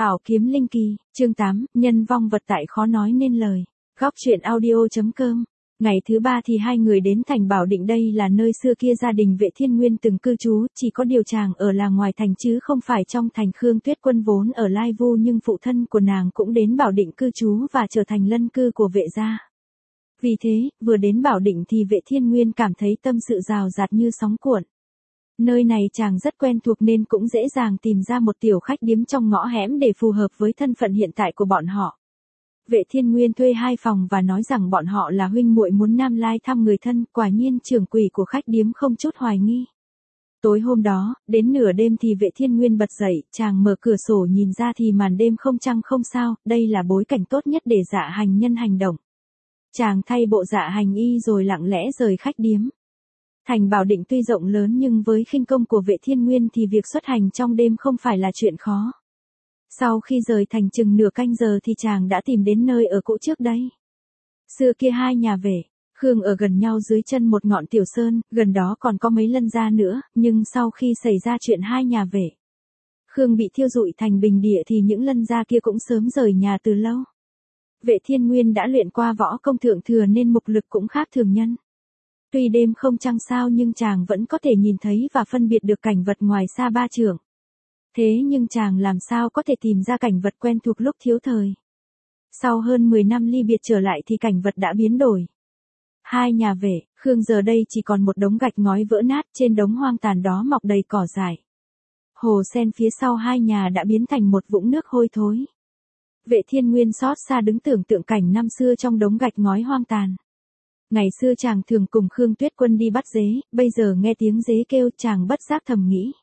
Ảo kiếm linh kỳ, chương 8, nhân vong vật tại khó nói nên lời. Góc truyện audio.com. Ngày thứ 3 thì hai người đến thành Bảo Định, đây là nơi xưa kia gia đình Vệ Thiên Nguyên từng cư trú, chỉ có điều chàng ở là ngoài thành chứ không phải trong thành. Khương Tuyết Quân vốn ở Lai Vu nhưng phụ thân của nàng cũng đến Bảo Định cư trú và trở thành lân cư của Vệ gia. Vì thế, vừa đến Bảo Định thì Vệ Thiên Nguyên cảm thấy tâm sự rào rạt như sóng cuộn. Nơi này chàng rất quen thuộc nên cũng dễ dàng tìm ra một tiểu khách điếm trong ngõ hẻm để phù hợp với thân phận hiện tại của bọn họ. Vệ Thiên Nguyên thuê 2 phòng và nói rằng bọn họ là huynh muội muốn Nam Lai thăm người thân, quả nhiên trưởng quầy của khách điếm không chút hoài nghi. Tối hôm đó, đến nửa đêm thì Vệ Thiên Nguyên bật dậy, chàng mở cửa sổ nhìn ra thì màn đêm không trăng không sao, đây là bối cảnh tốt nhất để Dạ Hành Nhân hành động. Chàng thay bộ dạ hành y rồi lặng lẽ rời khách điếm. Thành Bảo Định tuy rộng lớn nhưng với khinh công của Vệ Thiên Nguyên thì việc xuất hành trong đêm không phải là chuyện khó. Sau khi rời thành chừng nửa canh giờ thì chàng đã tìm đến nơi ở cũ trước đây. Xưa kia hai nhà Vệ, Khương ở gần nhau dưới chân một ngọn tiểu sơn, gần đó còn có mấy lân gia nữa, nhưng sau khi xảy ra chuyện hai nhà Vệ, Khương bị thiêu rụi thành bình địa thì những lân gia kia cũng sớm rời nhà từ lâu. Vệ Thiên Nguyên đã luyện qua võ công thượng thừa nên mục lực cũng khác thường nhân. Tuy đêm không trăng sao nhưng chàng vẫn có thể nhìn thấy và phân biệt được cảnh vật ngoài xa 3 trượng. Thế nhưng chàng làm sao có thể tìm ra cảnh vật quen thuộc lúc thiếu thời. Sau hơn 10 năm ly biệt trở lại thì cảnh vật đã biến đổi. Hai nhà Vệ, Khương giờ đây chỉ còn một đống gạch ngói vỡ nát, trên đống hoang tàn đó mọc đầy cỏ dại. Hồ sen phía sau hai nhà đã biến thành một vũng nước hôi thối. Vệ Thiên Nguyên xót xa đứng tưởng tượng cảnh năm xưa trong đống gạch ngói hoang tàn. Ngày xưa chàng thường cùng Khương Tuyết Quân đi bắt dế, bây giờ nghe tiếng dế kêu chàng bất giác thầm nghĩ.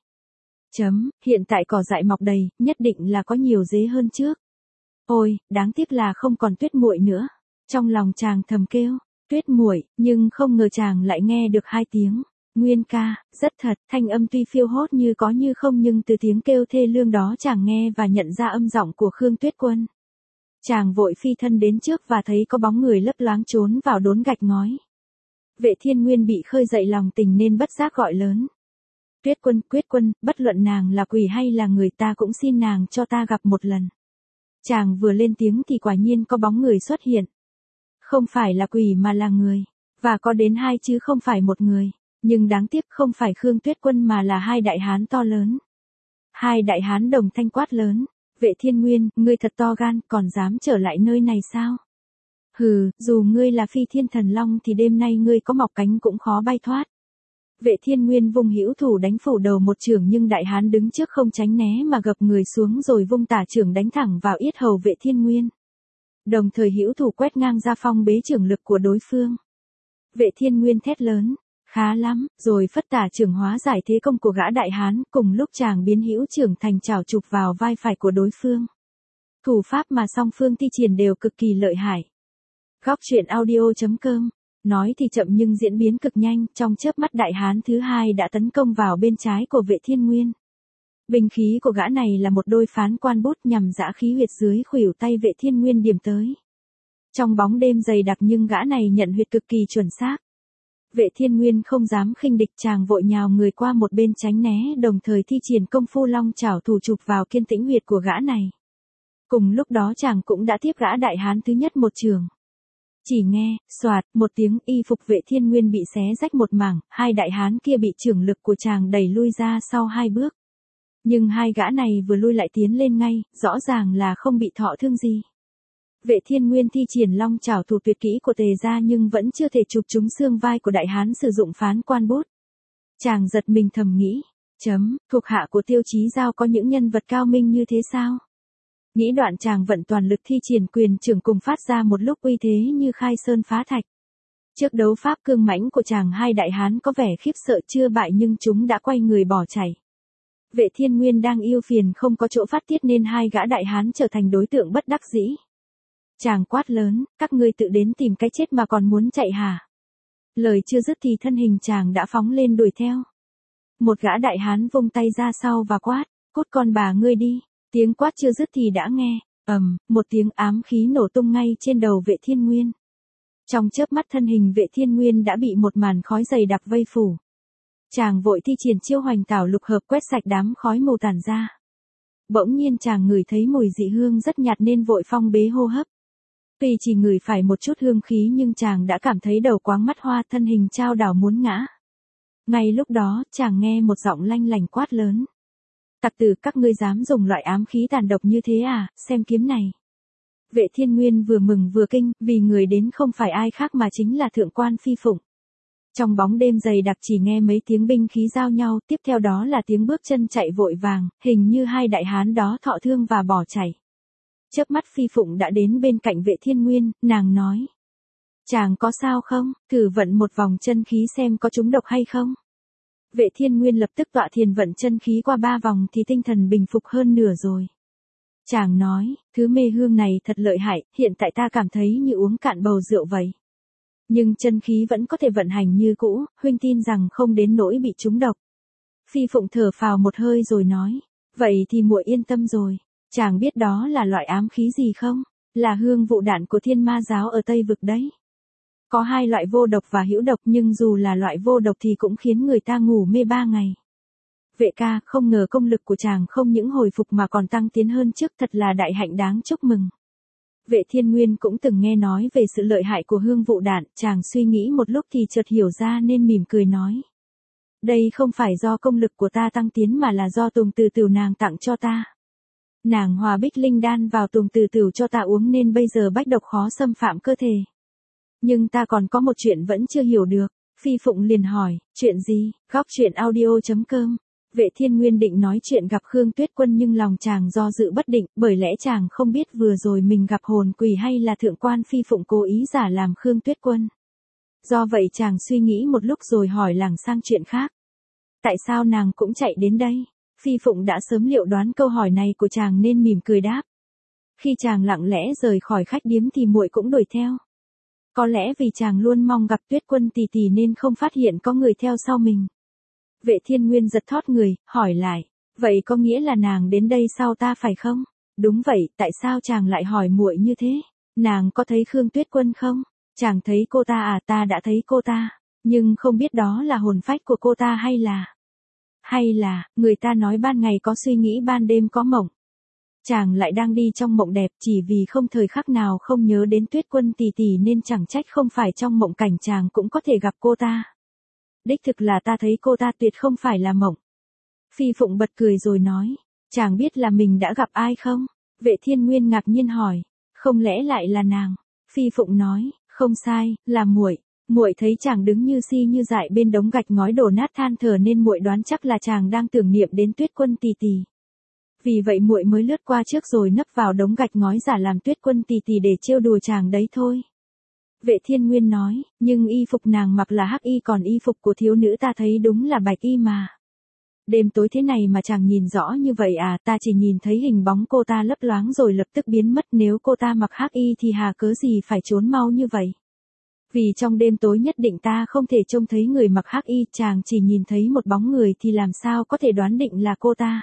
Hiện tại cỏ dại mọc đầy, nhất định là có nhiều dế hơn trước. Ôi, đáng tiếc là không còn Tuyết muội nữa. Trong lòng chàng thầm kêu, Tuyết muội, nhưng không ngờ chàng lại nghe được 2 tiếng. Nguyên ca, rất thật, thanh âm tuy phiêu hốt như có như không nhưng từ tiếng kêu thê lương đó chàng nghe và nhận ra âm giọng của Khương Tuyết Quân. Chàng vội phi thân đến trước và thấy có bóng người lấp loáng trốn vào đốn gạch ngói. Vệ Thiên Nguyên bị khơi dậy lòng tình nên bất giác gọi lớn. Tuyết Quân, Quyết Quân, bất luận nàng là quỷ hay là người ta cũng xin nàng cho ta gặp một lần. Chàng vừa lên tiếng thì quả nhiên có bóng người xuất hiện. Không phải là quỷ mà là người, và có đến 2 chứ không phải một người. Nhưng đáng tiếc không phải Khương Tuyết Quân mà là 2 đại hán to lớn. 2 đại hán đồng thanh quát lớn. Vệ Thiên Nguyên, ngươi thật to gan, còn dám trở lại nơi này sao? Hừ, dù ngươi là phi thiên thần long thì đêm nay ngươi có mọc cánh cũng khó bay thoát. Vệ Thiên Nguyên vung hữu thủ đánh phủ đầu một chưởng nhưng đại hán đứng trước không tránh né mà gập người xuống rồi vung tả chưởng đánh thẳng vào yết hầu Vệ Thiên Nguyên. Đồng thời hữu thủ quét ngang ra phong bế chưởng lực của đối phương. Vệ Thiên Nguyên thét lớn. Khá lắm, rồi phất tả chưởng hóa giải thế công của gã đại hán, cùng lúc chàng biến hữu chưởng thành chảo chụp vào vai phải của đối phương. Thủ pháp mà song phương thi triển đều cực kỳ lợi hại. Góc truyện audio.com. Nói thì chậm nhưng diễn biến cực nhanh, trong chớp mắt đại hán thứ 2 đã tấn công vào bên trái của Vệ Thiên Nguyên. Binh khí của gã này là một đôi phán quan bút nhằm giã khí huyệt dưới khuỷu tay Vệ Thiên Nguyên điểm tới. Trong bóng đêm dày đặc nhưng gã này nhận huyệt cực kỳ chuẩn xác. Vệ Thiên Nguyên không dám khinh địch, chàng vội nhào người qua một bên tránh né, đồng thời thi triển công phu long chảo thủ chụp vào kiên tĩnh huyệt của gã này. Cùng lúc đó chàng cũng đã tiếp gã đại hán thứ nhất một chưởng. Chỉ nghe, xoạt, một tiếng, y phục Vệ Thiên Nguyên bị xé rách một mảng, 2 đại hán kia bị chưởng lực của chàng đẩy lui ra sau 2 bước. Nhưng 2 gã này vừa lui lại tiến lên ngay, rõ ràng là không bị thọ thương gì. Vệ Thiên Nguyên thi triển long chảo thủ tuyệt kỹ của Tề gia nhưng vẫn chưa thể chụp trúng xương vai của đại hán sử dụng phán quan bút. Chàng giật mình thầm nghĩ, thuộc hạ của Tiêu Chí Giao có những nhân vật cao minh như thế sao? Nghĩ đoạn chàng vận toàn lực thi triển quyền trưởng cùng phát ra một lúc uy thế như khai sơn phá thạch. Trước đấu pháp cương mãnh của chàng 2 đại hán có vẻ khiếp sợ chưa bại nhưng chúng đã quay người bỏ chạy. Vệ Thiên Nguyên đang yêu phiền không có chỗ phát tiết nên 2 gã đại hán trở thành đối tượng bất đắc dĩ. Chàng quát lớn, các ngươi tự đến tìm cái chết mà còn muốn chạy hả? Lời chưa dứt thì thân hình chàng đã phóng lên đuổi theo. Một gã đại hán vung tay ra sau và quát, cút con bà ngươi đi. Tiếng quát chưa dứt thì đã nghe, một tiếng ám khí nổ tung ngay trên đầu Vệ Thiên Nguyên. Trong chớp mắt thân hình Vệ Thiên Nguyên đã bị một màn khói dày đặc vây phủ. Chàng vội thi triển chiêu hoành tảo lục hợp quét sạch đám khói mù tản ra. bỗng nhiên chàng ngửi thấy mùi dị hương rất nhạt nên vội phong bế hô hấp. Tuy chỉ ngửi phải một chút hương khí nhưng chàng đã cảm thấy đầu quáng mắt hoa, thân hình chao đảo muốn ngã. Ngay lúc đó, chàng nghe một giọng lanh lảnh quát lớn. Tặc tử, các ngươi dám dùng loại ám khí tàn độc như thế à, xem kiếm này. Vệ Thiên Nguyên vừa mừng vừa kinh, vì người đến không phải ai khác mà chính là thượng quan Phi Phụng. Trong bóng đêm dày đặc chỉ nghe mấy tiếng binh khí giao nhau, tiếp theo đó là tiếng bước chân chạy vội vàng, hình như hai đại hán đó thọ thương và bỏ chạy. Chớp mắt Phi Phụng đã đến bên cạnh Vệ Thiên Nguyên, nàng nói. Chàng có sao không, thử vận một vòng chân khí xem có trúng độc hay không. Vệ Thiên Nguyên lập tức tọa thiền vận chân khí qua 3 vòng thì tinh thần bình phục hơn nửa rồi. Chàng nói, thứ mê hương này thật lợi hại, hiện tại ta cảm thấy như uống cạn bầu rượu vậy. Nhưng chân khí vẫn có thể vận hành như cũ, huynh tin rằng không đến nỗi bị trúng độc. Phi Phụng thở phào một hơi rồi nói, vậy thì muội yên tâm rồi. Chàng biết đó là loại ám khí gì không? Là hương vụ đạn của Thiên Ma giáo ở Tây Vực đấy. Có 2 loại vô độc và hữu độc, nhưng dù là loại vô độc thì cũng khiến người ta ngủ mê 3 ngày. Vệ ca, không ngờ công lực của chàng không những hồi phục mà còn tăng tiến hơn trước, thật là đại hạnh đáng chúc mừng. Vệ Thiên Nguyên cũng từng nghe nói về sự lợi hại của hương vụ đạn, chàng suy nghĩ một lúc thì chợt hiểu ra nên mỉm cười nói. Đây không phải do công lực của ta tăng tiến mà là do Tùng Từ Tửu nàng tặng cho ta. Nàng hòa bích linh đan vào Tùng Từ Tửu cho ta uống nên bây giờ bách độc khó xâm phạm cơ thể. Nhưng ta còn có một chuyện vẫn chưa hiểu được. Phi Phụng liền hỏi, chuyện gì? Góc truyện audio.com. Vệ Thiên Nguyên định nói chuyện gặp Khương Tuyết Quân nhưng lòng chàng do dự bất định, bởi lẽ chàng không biết vừa rồi mình gặp hồn quỷ hay là thượng quan Phi Phụng cố ý giả làm Khương Tuyết Quân. Do vậy chàng suy nghĩ một lúc rồi hỏi lảng sang chuyện khác. Tại sao nàng cũng chạy đến đây? Phi Phụng đã sớm liệu đoán câu hỏi này của chàng nên mỉm cười đáp. Khi chàng lặng lẽ rời khỏi khách điếm thì muội cũng đuổi theo. Có lẽ vì chàng luôn mong gặp Tuyết Quân tỷ tỷ nên không phát hiện có người theo sau mình. Vệ Thiên Nguyên giật thót người, hỏi lại, vậy có nghĩa là nàng đến đây sau ta phải không? Đúng vậy, tại sao chàng lại hỏi muội như thế? Nàng có thấy Khương Tuyết Quân không? Chàng thấy cô ta à, ta đã thấy cô ta, nhưng không biết đó là hồn phách của cô ta hay là, người ta nói ban ngày có suy nghĩ ban đêm có mộng. Chàng lại đang đi trong mộng đẹp, chỉ vì không thời khắc nào không nhớ đến Tuyết Quân tỷ tỷ nên chẳng trách không phải trong mộng cảnh chàng cũng có thể gặp cô ta. Đích thực là ta thấy cô ta, tuyệt không phải là mộng. Phi Phụng bật cười rồi nói, chàng biết là mình đã gặp ai không? Vệ Thiên Nguyên ngạc nhiên hỏi, không lẽ lại là nàng? Phi Phụng nói, không sai, là muội. Muội thấy chàng đứng như si như dại bên đống gạch ngói đổ nát than thở nên muội đoán chắc là chàng đang tưởng niệm đến Tuyết Quân tỷ tỷ. Vì vậy muội mới lướt qua trước rồi nấp vào đống gạch ngói giả làm Tuyết Quân tỷ tỷ để trêu đùa chàng đấy thôi. Vệ Thiên Nguyên nói, nhưng y phục nàng mặc là hắc y còn y phục của thiếu nữ ta thấy đúng là bạch y mà. Đêm tối thế này mà chàng nhìn rõ như vậy à, ta chỉ nhìn thấy hình bóng cô ta lấp loáng rồi lập tức biến mất, nếu cô ta mặc hắc y thì hà cớ gì phải trốn mau như vậy. Vì trong đêm tối nhất định ta không thể trông thấy người mặc hắc y, chàng chỉ nhìn thấy một bóng người thì làm sao có thể đoán định là cô ta.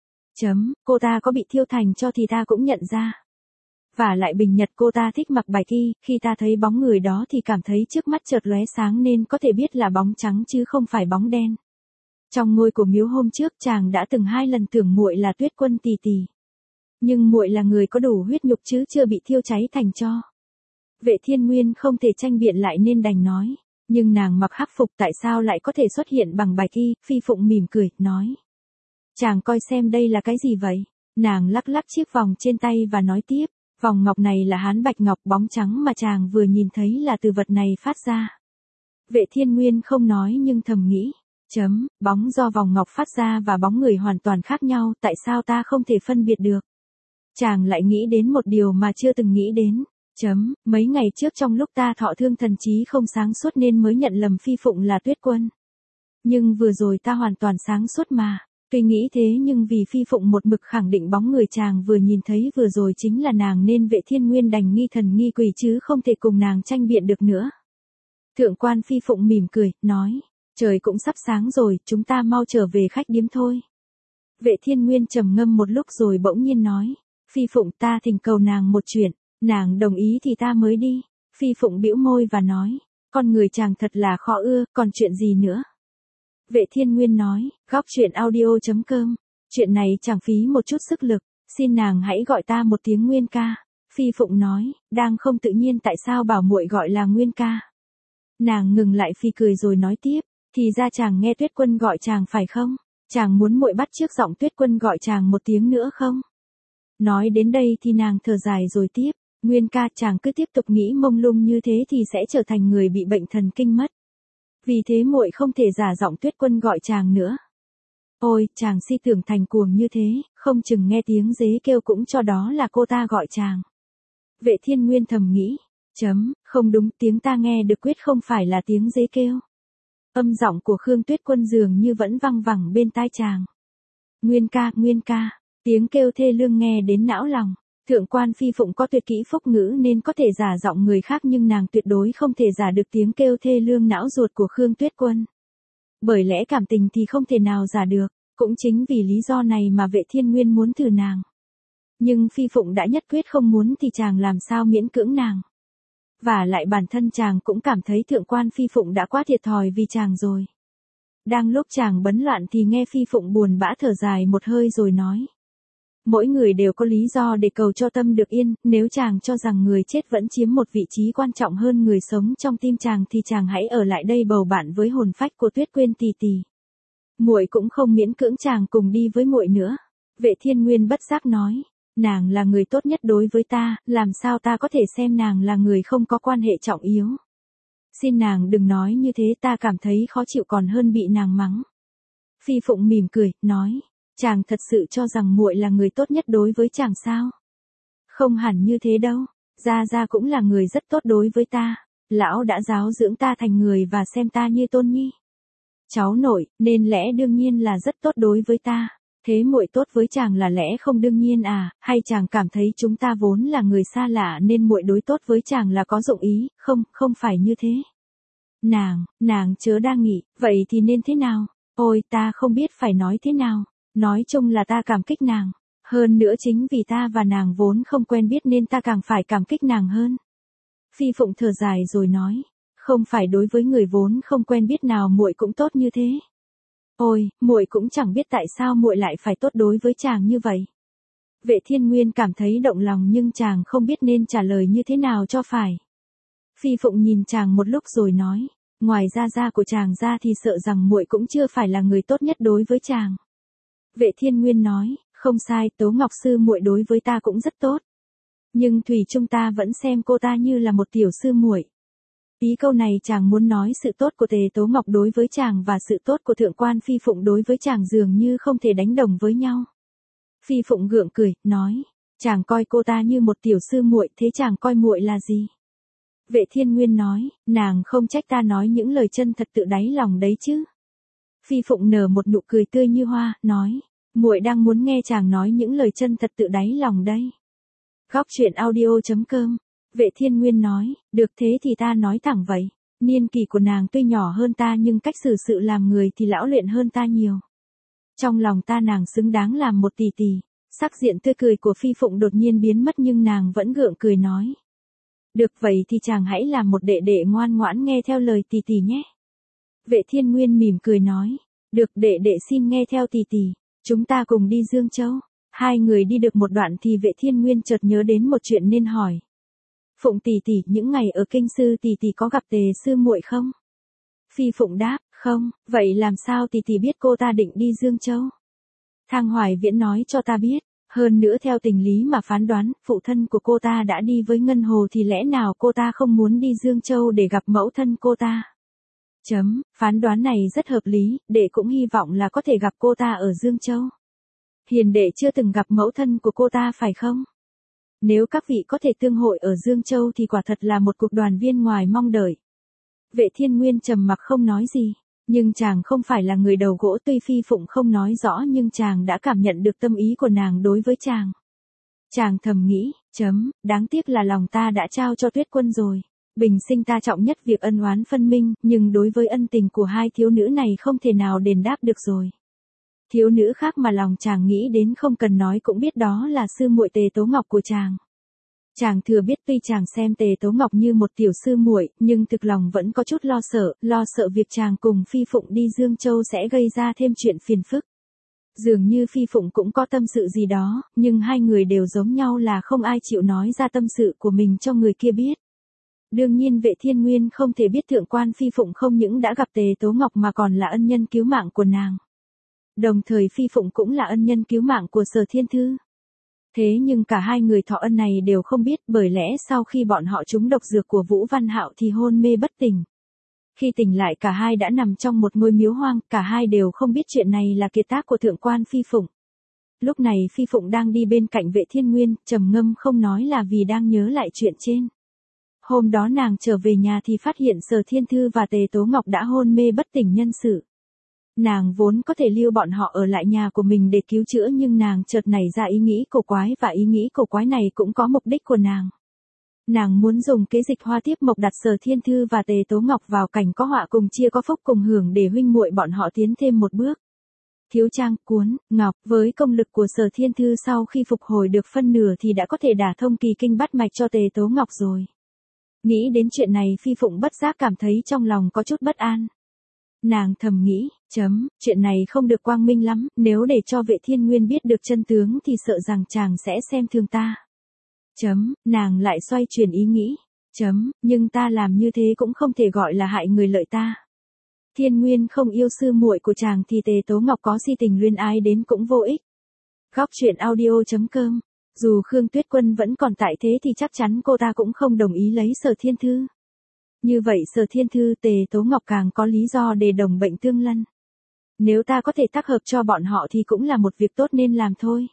Cô ta có bị thiêu thành cho thì ta cũng nhận ra. Và lại bình nhật cô ta thích mặc bạch y, khi ta thấy bóng người đó thì cảm thấy trước mắt chợt lóe sáng nên có thể biết là bóng trắng chứ không phải bóng đen. Trong ngôi cổ miếu hôm trước chàng đã từng 2 lần tưởng muội là Tuyết Quân tỷ tỷ. Nhưng muội là người có đủ huyết nhục chứ chưa bị thiêu cháy thành tro. Vệ Thiên Nguyên không thể tranh biện lại nên đành nói, nhưng nàng mặc hắc phục tại sao lại có thể xuất hiện bằng bạch y? Phi Phụng mỉm cười, nói. Chàng coi xem đây là cái gì vậy? Nàng lắc lắc chiếc vòng trên tay và nói tiếp, vòng ngọc này là hán bạch ngọc, bóng trắng mà chàng vừa nhìn thấy là từ vật này phát ra. Vệ Thiên Nguyên không nói nhưng thầm nghĩ, bóng do vòng ngọc phát ra và bóng người hoàn toàn khác nhau, tại sao ta không thể phân biệt được? Chàng lại nghĩ đến một điều mà chưa từng nghĩ đến. Mấy ngày trước trong lúc ta thọ thương thần trí không sáng suốt nên mới nhận lầm Phi Phụng là Tuyết Quân. Nhưng vừa rồi ta hoàn toàn sáng suốt mà. Tuy nghĩ thế nhưng vì Phi Phụng một mực khẳng định bóng người chàng vừa nhìn thấy vừa rồi chính là nàng nên Vệ Thiên Nguyên đành nghi thần nghi quỷ chứ không thể cùng nàng tranh biện được nữa. Thượng quan Phi Phụng mỉm cười, nói, trời cũng sắp sáng rồi, chúng ta mau trở về khách điếm thôi. Vệ Thiên Nguyên trầm ngâm một lúc rồi bỗng nhiên nói, Phi Phụng, ta thỉnh cầu nàng một chuyện, nàng đồng ý thì ta mới đi. Phi Phụng bĩu môi và nói, con người chàng thật là khó ưa, còn chuyện gì nữa? Vệ Thiên Nguyên nói, góc truyện audio.com Chuyện này chẳng phí một chút sức lực, xin nàng hãy gọi ta một tiếng Nguyên ca. Phi Phụng nói, đang không tự nhiên tại sao bảo muội gọi là Nguyên ca. Nàng ngừng lại phi cười rồi nói tiếp, thì ra chàng nghe Tuyết Quân gọi chàng phải không? Chàng muốn muội bắt chước giọng Tuyết Quân gọi chàng một tiếng nữa không? Nói đến đây thì nàng thở dài rồi tiếp, Nguyên ca, chàng cứ tiếp tục nghĩ mông lung như thế thì sẽ trở thành người bị bệnh thần kinh mất. Vì thế muội không thể giả giọng Tuyết Quân gọi chàng nữa. Ôi, chàng si tưởng thành cuồng như thế, không chừng nghe tiếng dế kêu cũng cho đó là cô ta gọi chàng. Vệ Thiên Nguyên thầm nghĩ, không đúng, tiếng ta nghe được quyết không phải là tiếng dế kêu. Âm giọng của Khương Tuyết Quân dường như vẫn văng vẳng bên tai chàng. Nguyên ca, tiếng kêu thê lương nghe đến não lòng. Thượng quan Phi Phụng có tuyệt kỹ phúc ngữ nên có thể giả giọng người khác nhưng nàng tuyệt đối không thể giả được tiếng kêu thê lương não ruột của Khương Tuyết Quân. Bởi lẽ cảm tình thì không thể nào giả được, cũng chính vì lý do này mà Vệ Thiên Nguyên muốn thử nàng. Nhưng Phi Phụng đã nhất quyết không muốn thì chàng làm sao miễn cưỡng nàng. Và lại bản thân chàng cũng cảm thấy thượng quan Phi Phụng đã quá thiệt thòi vì chàng rồi. Đang lúc chàng bấn loạn thì nghe Phi Phụng buồn bã thở dài một hơi rồi nói. Mỗi người đều có lý do để cầu cho tâm được yên, nếu chàng cho rằng người chết vẫn chiếm một vị trí quan trọng hơn người sống trong tim chàng thì chàng hãy ở lại đây bầu bạn với hồn phách của Tuyết Quyên tỷ tỷ. Muội cũng không miễn cưỡng chàng cùng đi với muội nữa. Vệ Thiên Nguyên bất giác nói, nàng là người tốt nhất đối với ta, làm sao ta có thể xem nàng là người không có quan hệ trọng yếu. Xin nàng đừng nói như thế, ta cảm thấy khó chịu còn hơn bị nàng mắng. Phi Phụng mỉm cười, nói, chàng thật sự cho rằng muội là người tốt nhất đối với chàng sao? Không hẳn như thế đâu, Gia Gia cũng là người rất tốt đối với ta, lão đã giáo dưỡng ta thành người và xem ta như tôn nhi. Cháu nội, nên lẽ đương nhiên là rất tốt đối với ta. Thế muội tốt với chàng là lẽ không đương nhiên à, hay chàng cảm thấy chúng ta vốn là người xa lạ nên muội đối tốt với chàng là có dụng ý, không phải như thế. Nàng chớ đang nghĩ, vậy thì nên thế nào? Ôi, ta không biết phải nói thế nào, nói chung là ta cảm kích nàng. Hơn nữa chính vì ta và nàng vốn không quen biết nên ta càng phải cảm kích nàng hơn. Phi Phụng thở dài rồi nói, không phải đối với người vốn không quen biết nào muội cũng tốt như thế. Ôi, muội cũng chẳng biết tại sao muội lại phải tốt đối với chàng như vậy. Vệ Thiên Nguyên cảm thấy động lòng nhưng chàng không biết nên trả lời như thế nào cho phải. Phi Phụng nhìn chàng một lúc rồi nói, ngoài Gia Gia của chàng ra thì sợ rằng muội cũng chưa phải là người tốt nhất đối với chàng. Vệ Thiên Nguyên nói, không sai, Tố Ngọc sư muội đối với ta cũng rất tốt. Nhưng thủy chung ta vẫn xem cô ta như là một tiểu sư muội. Ý câu này chàng muốn nói sự tốt của Tề Tố Ngọc đối với chàng và sự tốt của Thượng quan Phi Phụng đối với chàng dường như không thể đánh đồng với nhau. Phi Phụng gượng cười, nói, chàng coi cô ta như một tiểu sư muội, thế chàng coi muội là gì? Vệ Thiên Nguyên nói, nàng không trách ta nói những lời chân thật tự đáy lòng đấy chứ. Phi Phụng nở một nụ cười tươi như hoa, nói, muội đang muốn nghe chàng nói những lời chân thật tự đáy lòng đây. Góc truyện audio.com. Vệ Thiên Nguyên nói, được thế thì ta nói thẳng vậy. Niên kỷ của nàng tuy nhỏ hơn ta nhưng cách xử sự làm người thì lão luyện hơn ta nhiều. Trong lòng ta nàng xứng đáng làm một tỷ tỷ. Sắc diện tươi cười của Phi Phụng đột nhiên biến mất nhưng nàng vẫn gượng cười nói. Được vậy thì chàng hãy làm một đệ đệ ngoan ngoãn nghe theo lời tỷ tỷ nhé. Vệ Thiên Nguyên mỉm cười nói, được đệ đệ xin nghe theo tỷ tỷ, chúng ta cùng đi Dương Châu. Hai người đi được một đoạn thì Vệ Thiên Nguyên chợt nhớ đến một chuyện nên hỏi. Phụng tỷ tỷ, những ngày ở kinh sư tỷ tỷ có gặp Tề sư muội không? Phi Phụng đáp, không, vậy làm sao tỷ tỷ biết cô ta định đi Dương Châu? Thang Hoài Viễn nói cho ta biết, hơn nữa theo tình lý mà phán đoán, phụ thân của cô ta đã đi với Ngân Hồ thì lẽ nào cô ta không muốn đi Dương Châu để gặp mẫu thân cô ta? Phán đoán này rất hợp lý, đệ cũng hy vọng là có thể gặp cô ta ở Dương Châu. Hiền đệ chưa từng gặp mẫu thân của cô ta phải không? Nếu các vị có thể tương hội ở Dương Châu thì quả thật là một cuộc đoàn viên ngoài mong đợi. Vệ Thiên Nguyên trầm mặc không nói gì, nhưng chàng không phải là người đầu gỗ, tuy Phi Phụng không nói rõ nhưng chàng đã cảm nhận được tâm ý của nàng đối với chàng. Chàng thầm nghĩ, đáng tiếc là lòng ta đã trao cho Tuyết Quân rồi. Bình sinh ta trọng nhất việc ân oán phân minh, nhưng đối với ân tình của hai thiếu nữ này không thể nào đền đáp được rồi. Thiếu nữ khác mà lòng chàng nghĩ đến không cần nói cũng biết đó là sư muội Tề Tố Ngọc của chàng. Chàng thừa biết tuy chàng xem Tề Tố Ngọc như một tiểu sư muội, nhưng thực lòng vẫn có chút lo sợ việc chàng cùng Phi Phụng đi Dương Châu sẽ gây ra thêm chuyện phiền phức. Dường như Phi Phụng cũng có tâm sự gì đó, nhưng hai người đều giống nhau là không ai chịu nói ra tâm sự của mình cho người kia biết. Đương nhiên Vệ Thiên Nguyên không thể biết thượng quan Phi Phụng không những đã gặp Tề Tố Ngọc mà còn là ân nhân cứu mạng của nàng. Đồng thời Phi Phụng cũng là ân nhân cứu mạng của Sở Thiên Thư. Thế nhưng cả hai người thọ ân này đều không biết, bởi lẽ sau khi bọn họ trúng độc dược của Vũ Văn Hạo thì hôn mê bất tỉnh. Khi tỉnh lại cả hai đã nằm trong một ngôi miếu hoang, cả hai đều không biết chuyện này là kiệt tác của thượng quan Phi Phụng. Lúc này Phi Phụng đang đi bên cạnh Vệ Thiên Nguyên, trầm ngâm không nói là vì đang nhớ lại chuyện trên. Hôm đó nàng trở về nhà thì phát hiện Sở Thiên Thư và Tề Tố Ngọc đã hôn mê bất tỉnh nhân sự. Nàng vốn có thể lưu bọn họ ở lại nhà của mình để cứu chữa, nhưng nàng chợt nảy ra ý nghĩ cổ quái, và ý nghĩ cổ quái này cũng có mục đích của nàng. Nàng muốn dùng kế dịch hoa tiếp mộc đặt Sở Thiên Thư và Tề Tố Ngọc vào cảnh có họa cùng chia có phúc cùng hưởng để huynh muội bọn họ tiến thêm một bước. Thiếu trang, cuốn, ngọc, với công lực của Sở Thiên Thư sau khi phục hồi được phân nửa thì đã có thể đả thông kỳ kinh bắt mạch cho Tề Tố Ngọc rồi. Nghĩ đến chuyện này Phi Phụng bất giác cảm thấy trong lòng có chút bất an. Nàng thầm nghĩ, chuyện này không được quang minh lắm, nếu để cho Vệ Thiên Nguyên biết được chân tướng thì sợ rằng chàng sẽ xem thường ta. Nàng lại xoay chuyển ý nghĩ. Nhưng ta làm như thế cũng không thể gọi là hại người lợi ta. Thiên Nguyên không yêu sư muội của chàng thì Tề Tố Ngọc có si tình luyến ái đến cũng vô ích. Góc truyện audio.com. Dù Khương Tuyết Quân vẫn còn tại thế thì chắc chắn cô ta cũng không đồng ý lấy Sở Thiên Thư. Như vậy Sở Thiên Thư Tề Tố Ngọc càng có lý do để đồng bệnh tương lân. Nếu ta có thể tác hợp cho bọn họ thì cũng là một việc tốt nên làm thôi.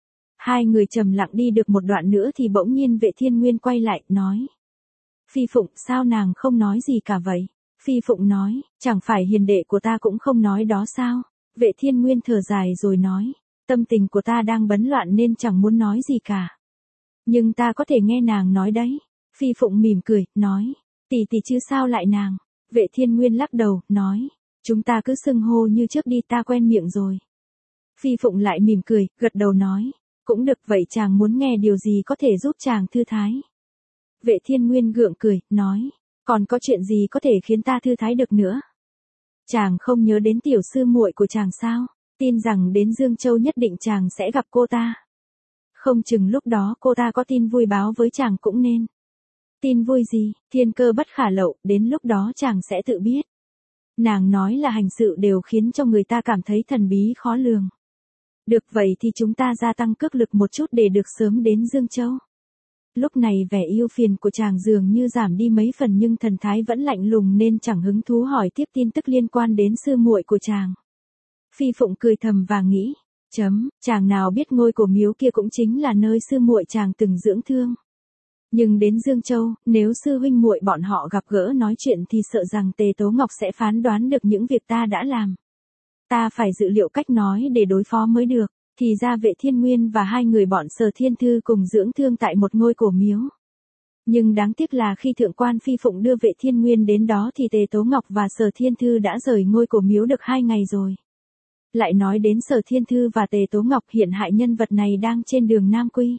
Hai người trầm lặng đi được một đoạn nữa thì bỗng nhiên Vệ Thiên Nguyên quay lại, nói. Phi Phụng, sao nàng không nói gì cả vậy? Phi Phụng nói, chẳng phải hiền đệ của ta cũng không nói đó sao? Vệ Thiên Nguyên thở dài rồi nói, tâm tình của ta đang bấn loạn nên chẳng muốn nói gì cả. Nhưng ta có thể nghe nàng nói đấy. Phi Phụng mỉm cười, nói, tỷ chứ sao lại nàng? Vệ Thiên Nguyên lắc đầu, nói, chúng ta cứ xưng hô như trước đi, ta quen miệng rồi. Phi Phụng lại mỉm cười, gật đầu nói, cũng được, vậy chàng muốn nghe điều gì có thể giúp chàng thư thái? Vệ Thiên Nguyên gượng cười, nói, còn có chuyện gì có thể khiến ta thư thái được nữa? Chàng không nhớ đến tiểu sư muội của chàng sao? Tin rằng đến Dương Châu nhất định chàng sẽ gặp cô ta. Không chừng lúc đó cô ta có tin vui báo với chàng cũng nên. Tin vui gì, thiên cơ bất khả lậu, đến lúc đó chàng sẽ tự biết. Nàng nói là hành sự đều khiến cho người ta cảm thấy thần bí khó lường. Được, vậy thì chúng ta gia tăng cước lực một chút để được sớm đến Dương Châu. Lúc này vẻ yêu phiền của chàng dường như giảm đi mấy phần nhưng thần thái vẫn lạnh lùng nên chẳng hứng thú hỏi tiếp tin tức liên quan đến sư muội của chàng. Phi Phụng cười thầm và nghĩ, chàng nào biết ngôi cổ miếu kia cũng chính là nơi sư muội chàng từng dưỡng thương. Nhưng đến Dương Châu, nếu sư huynh muội bọn họ gặp gỡ nói chuyện thì sợ rằng Tề Tố Ngọc sẽ phán đoán được những việc ta đã làm. Ta phải dự liệu cách nói để đối phó mới được. Thì ra Vệ Thiên Nguyên và hai người bọn Sở Thiên Thư cùng dưỡng thương tại một ngôi cổ miếu. Nhưng đáng tiếc là khi thượng quan Phi Phụng đưa Vệ Thiên Nguyên đến đó thì Tề Tố Ngọc và Sở Thiên Thư đã rời ngôi cổ miếu được 2 ngày rồi. Lại nói đến Sở Thiên Thư và Tề Tố Ngọc, hiện hại nhân vật này đang trên đường Nam Quy.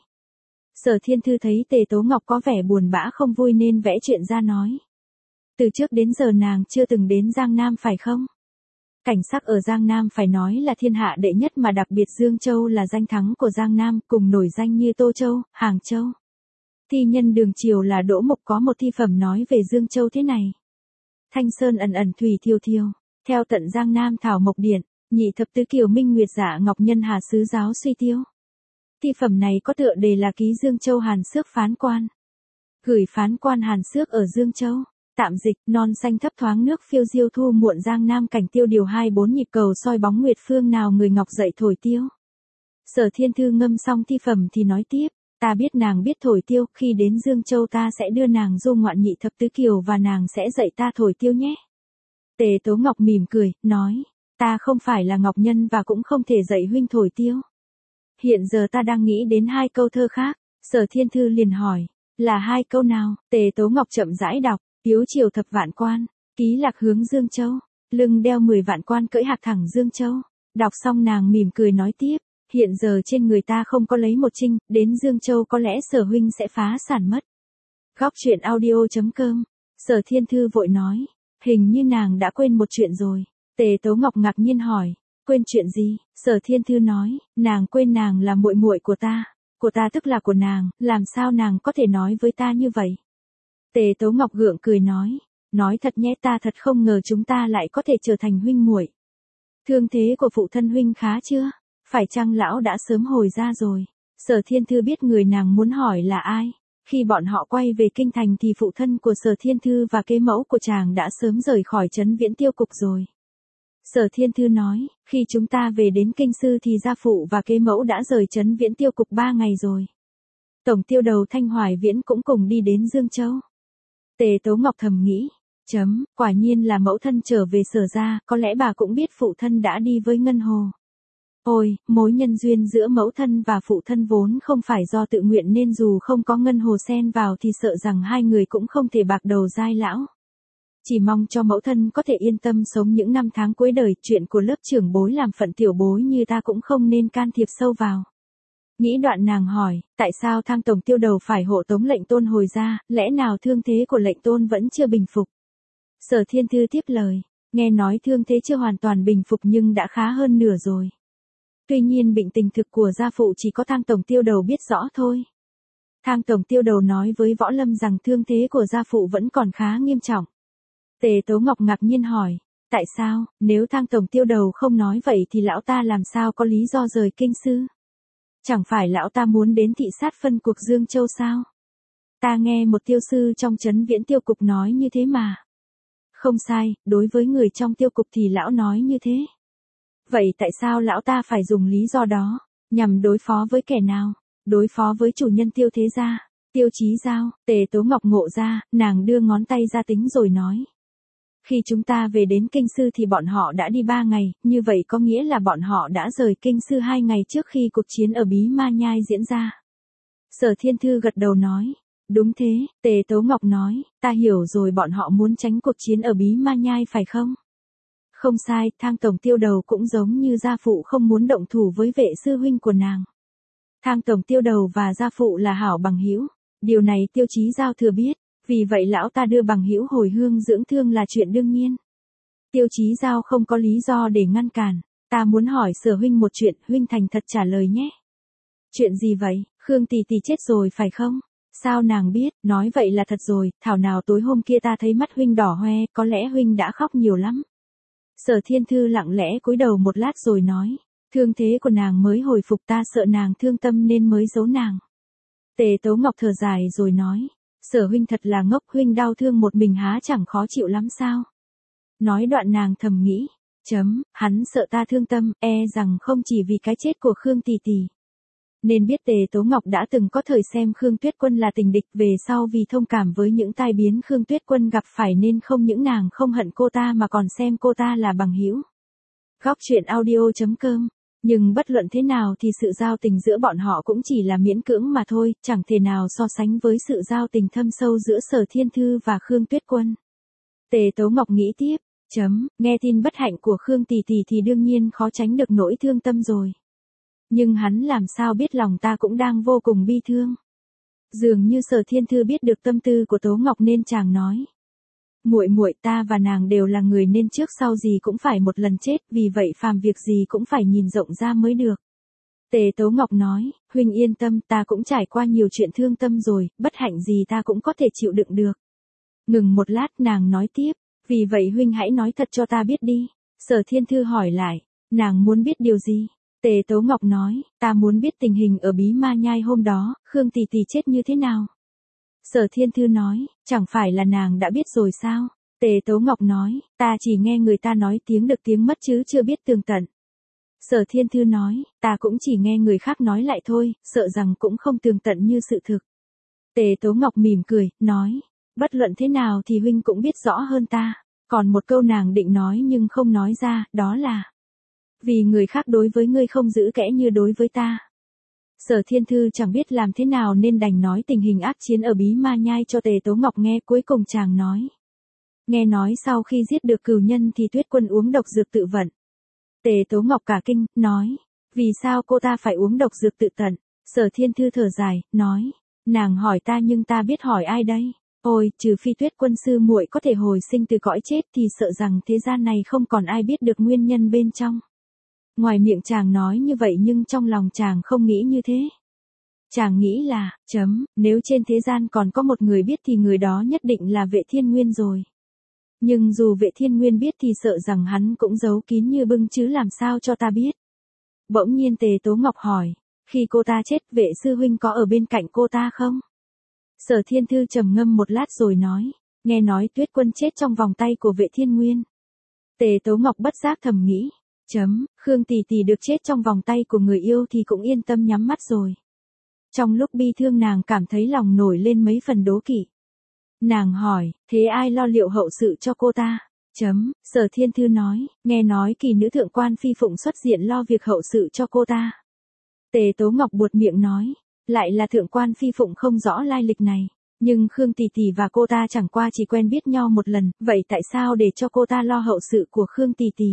Sở Thiên Thư thấy Tề Tố Ngọc có vẻ buồn bã không vui nên vẽ chuyện ra nói. Từ trước đến giờ nàng chưa từng đến Giang Nam phải không? Cảnh sắc ở Giang Nam phải nói là thiên hạ đệ nhất, mà đặc biệt Dương Châu là danh thắng của Giang Nam, cùng nổi danh như Tô Châu, Hàng Châu. Thi nhân Đường Triều là Đỗ Mục có một thi phẩm nói về Dương Châu thế này. Thanh sơn ẩn ẩn thủy thiêu thiêu, theo tận Giang Nam thảo mộc điện, nhị thập tứ kiều minh nguyệt dạ ngọc nhân hà sứ giáo suy tiêu. Thi phẩm này có tựa đề là ký Dương Châu Hàn Xước phán quan. Gửi phán quan Hàn Xước ở Dương Châu. Tạm dịch, non xanh thấp thoáng nước phiêu diêu thu muộn Giang Nam cảnh tiêu điều 24 nhịp cầu soi bóng nguyệt phương nào người ngọc dậy thổi tiêu. Sở Thiên Thư ngâm xong thi phẩm thì nói tiếp, ta biết nàng biết thổi tiêu, khi đến Dương Châu ta sẽ đưa nàng du ngoạn nhị thập tứ kiều và nàng sẽ dạy ta thổi tiêu nhé. Tề Tố Ngọc mỉm cười, nói, ta không phải là ngọc nhân và cũng không thể dạy huynh thổi tiêu. Hiện giờ ta đang nghĩ đến 2 câu thơ khác. Sở Thiên Thư liền hỏi, là 2 câu nào? Tề Tố Ngọc chậm rãi đọc. Yếu chiều thập vạn quan, ký lạc hướng Dương Châu, lưng đeo 10 vạn quan cưỡi hạc thẳng Dương Châu. Đọc xong nàng mỉm cười nói tiếp, hiện giờ trên người ta không có lấy một trinh, đến Dương Châu có lẽ Sở huynh sẽ phá sản mất. Góc truyện audio.com. Sở Thiên Thư vội nói, hình như nàng đã quên một chuyện rồi. Tề Tố Ngọc ngạc nhiên hỏi, Quên chuyện gì? Sở Thiên Thư nói, nàng quên nàng là muội muội của ta tức là của nàng, làm sao nàng có thể nói với ta như vậy? Tề Tố Ngọc gượng cười nói thật nhé, ta thật không ngờ chúng ta lại có thể trở thành huynh muội. Thương thế của phụ thân huynh khá chưa? Phải chăng lão đã sớm hồi ra rồi? Sở Thiên Thư biết người nàng muốn hỏi là ai. Khi bọn họ quay về kinh thành thì phụ thân của Sở Thiên Thư và kế mẫu của chàng đã sớm rời khỏi trấn Viễn Tiêu Cục rồi. Sở Thiên Thư nói, khi chúng ta về đến kinh sư thì gia phụ và kế mẫu đã rời trấn Viễn Tiêu Cục 3 ngày rồi. Tổng tiêu đầu Thanh Hoài Viễn cũng cùng đi đến Dương Châu. Tề Tố Ngọc thầm nghĩ, quả nhiên là mẫu thân trở về Sở gia, có lẽ bà cũng biết phụ thân đã đi với Ngân Hồ. Ôi, mối nhân duyên giữa mẫu thân và phụ thân vốn không phải do tự nguyện nên dù không có Ngân Hồ xen vào thì sợ rằng hai người cũng không thể bạc đầu dai lão. Chỉ mong cho mẫu thân có thể yên tâm sống những năm tháng cuối đời, chuyện của lớp trưởng bối làm phận tiểu bối như ta cũng không nên can thiệp sâu vào. Nghĩ đoạn nàng hỏi, tại sao Thang tổng tiêu đầu phải hộ tống lệnh tôn hồi ra, lẽ nào thương thế của lệnh tôn vẫn chưa bình phục? Sở Thiên Thư tiếp lời, nghe nói thương thế chưa hoàn toàn bình phục nhưng đã khá hơn nửa rồi. Tuy nhiên bệnh tình thực của gia phụ chỉ có Thang tổng tiêu đầu biết rõ thôi. Thang tổng tiêu đầu nói với Võ Lâm rằng thương thế của gia phụ vẫn còn khá nghiêm trọng. Tề Tố Ngọc ngạc nhiên hỏi, tại sao, nếu Thang tổng tiêu đầu không nói vậy thì lão ta làm sao có lý do rời kinh sư? Chẳng phải lão ta muốn đến thị sát phân cuộc Dương Châu sao? Ta nghe một tiêu sư trong trấn Viễn Tiêu Cục nói như thế mà. Không sai, đối với người trong tiêu cục thì lão nói như thế. Vậy tại sao lão ta phải dùng lý do đó, nhằm đối phó với kẻ nào? Đối phó với chủ nhân Tiêu thế gia, Tiêu Chí Giao. Tề Tố Ngọc ngộ ra, nàng đưa ngón tay ra tính rồi nói. Khi chúng ta về đến kinh sư thì bọn họ đã đi 3 ngày, như vậy có nghĩa là bọn họ đã rời kinh sư 2 ngày trước khi cuộc chiến ở Bí Ma Nhai diễn ra. Sở Thiên Thư gật đầu nói, đúng thế. Tề Tố Ngọc nói, ta hiểu rồi, bọn họ muốn tránh cuộc chiến ở Bí Ma Nhai phải không? Không sai, Thang tổng tiêu đầu cũng giống như gia phụ không muốn động thủ với vệ sư huynh của nàng. Thang tổng tiêu đầu và gia phụ là hảo bằng hữu, điều này Tiêu Chí Giao thừa biết. Vì vậy lão ta đưa bằng hữu hồi hương dưỡng thương là chuyện đương nhiên. Tiêu Chí Giao không có lý do để ngăn cản. Ta muốn hỏi Sở huynh một chuyện, huynh thành thật trả lời nhé. Chuyện gì vậy? Khương tỷ tỷ chết rồi phải không? Sao nàng biết? Nói vậy là thật rồi, thảo nào tối hôm kia ta thấy mắt huynh đỏ hoe, có lẽ huynh đã khóc nhiều lắm. Sở Thiên Thư lặng lẽ cúi đầu một lát rồi nói, thương thế của nàng mới hồi phục, ta sợ nàng thương tâm nên mới giấu nàng. Tề Tố Ngọc thở dài rồi nói, Sở huynh thật là ngốc, huynh đau thương một mình há chẳng khó chịu lắm sao? Nói đoạn nàng thầm nghĩ, hắn sợ ta thương tâm, rằng không chỉ vì cái chết của Khương tỷ tỷ. Nên biết Tề Tố Ngọc đã từng có thời xem Khương Tuyết Quân là tình địch, về sau vì thông cảm với những tai biến Khương Tuyết Quân gặp phải nên không những nàng không hận cô ta mà còn xem cô ta là bằng hữu. Góc truyện audio.com. Nhưng bất luận thế nào thì sự giao tình giữa bọn họ cũng chỉ là miễn cưỡng mà thôi, chẳng thể nào so sánh với sự giao tình thâm sâu giữa Sở Thiên Thư và Khương Tuyết Quân. Tề Tố Ngọc nghĩ tiếp, nghe tin bất hạnh của Khương tỷ tỷ thì đương nhiên khó tránh được nỗi thương tâm rồi. Nhưng hắn làm sao biết lòng ta cũng đang vô cùng bi thương. Dường như Sở Thiên Thư biết được tâm tư của Tố Ngọc nên chàng nói. Muội ta và nàng đều là người nên trước sau gì cũng phải một lần chết, vì vậy phàm việc gì cũng phải nhìn rộng ra mới được. Tề Tố Ngọc nói, huynh yên tâm, ta cũng trải qua nhiều chuyện thương tâm rồi, bất hạnh gì ta cũng có thể chịu đựng được. Ngừng một lát nàng nói tiếp, vì vậy huynh hãy nói thật cho ta biết đi. Sở Thiên Thư hỏi lại, nàng muốn biết điều gì? Tề Tố Ngọc nói, ta muốn biết tình hình ở Bí Ma Nhai hôm đó, Khương tỷ tỷ chết như thế nào? Sở Thiên Thư nói, chẳng phải là nàng đã biết rồi sao? Tề Tố Ngọc nói, ta chỉ nghe người ta nói tiếng được tiếng mất chứ chưa biết tường tận. Sở Thiên Thư nói, ta cũng chỉ nghe người khác nói lại thôi, sợ rằng cũng không tường tận như sự thực. Tề Tố Ngọc mỉm cười, nói, bất luận thế nào thì huynh cũng biết rõ hơn ta. Còn một câu nàng định nói nhưng không nói ra, đó là, vì người khác đối với ngươi không giữ kẽ như đối với ta. Sở Thiên Thư chẳng biết làm thế nào nên đành nói tình hình ác chiến ở Bí Ma Nhai cho Tề Tố Ngọc nghe, cuối cùng chàng nói. Nghe nói sau khi giết được cừu nhân thì Tuyết Quân uống độc dược tự vận. Tề Tố Ngọc cả kinh, nói, vì sao cô ta phải uống độc dược tự tận? Sở Thiên Thư thở dài, nói, nàng hỏi ta nhưng ta biết hỏi ai đây? Ôi, trừ phi Tuyết Quân sư muội có thể hồi sinh từ cõi chết thì sợ rằng thế gian này không còn ai biết được nguyên nhân bên trong. Ngoài miệng chàng nói như vậy nhưng trong lòng chàng không nghĩ như thế. Chàng nghĩ là, nếu trên thế gian còn có một người biết thì người đó nhất định là Vệ Thiên Nguyên rồi. Nhưng dù Vệ Thiên Nguyên biết thì sợ rằng hắn cũng giấu kín như bưng chứ làm sao cho ta biết. Bỗng nhiên Tề Tố Ngọc hỏi, khi cô ta chết Vệ sư huynh có ở bên cạnh cô ta không? Sở Thiên Thư trầm ngâm một lát rồi nói, nghe nói Tuyết Quân chết trong vòng tay của Vệ Thiên Nguyên. Tề Tố Ngọc bất giác thầm nghĩ, Khương tỷ tỷ được chết trong vòng tay của người yêu thì cũng yên tâm nhắm mắt rồi. Trong lúc bi thương nàng cảm thấy lòng nổi lên mấy phần đố kỵ. Nàng hỏi, thế ai lo liệu hậu sự cho cô ta? Sở Thiên Thư nói, nghe nói kỳ nữ thượng quan phi phụng xuất diện lo việc hậu sự cho cô ta. Tề Tố Ngọc buột miệng nói, lại là thượng quan phi phụng không rõ lai lịch này. Nhưng Khương tỷ tỷ và cô ta chẳng qua chỉ quen biết nhau một lần, vậy tại sao để cho cô ta lo hậu sự của Khương tỷ tỷ?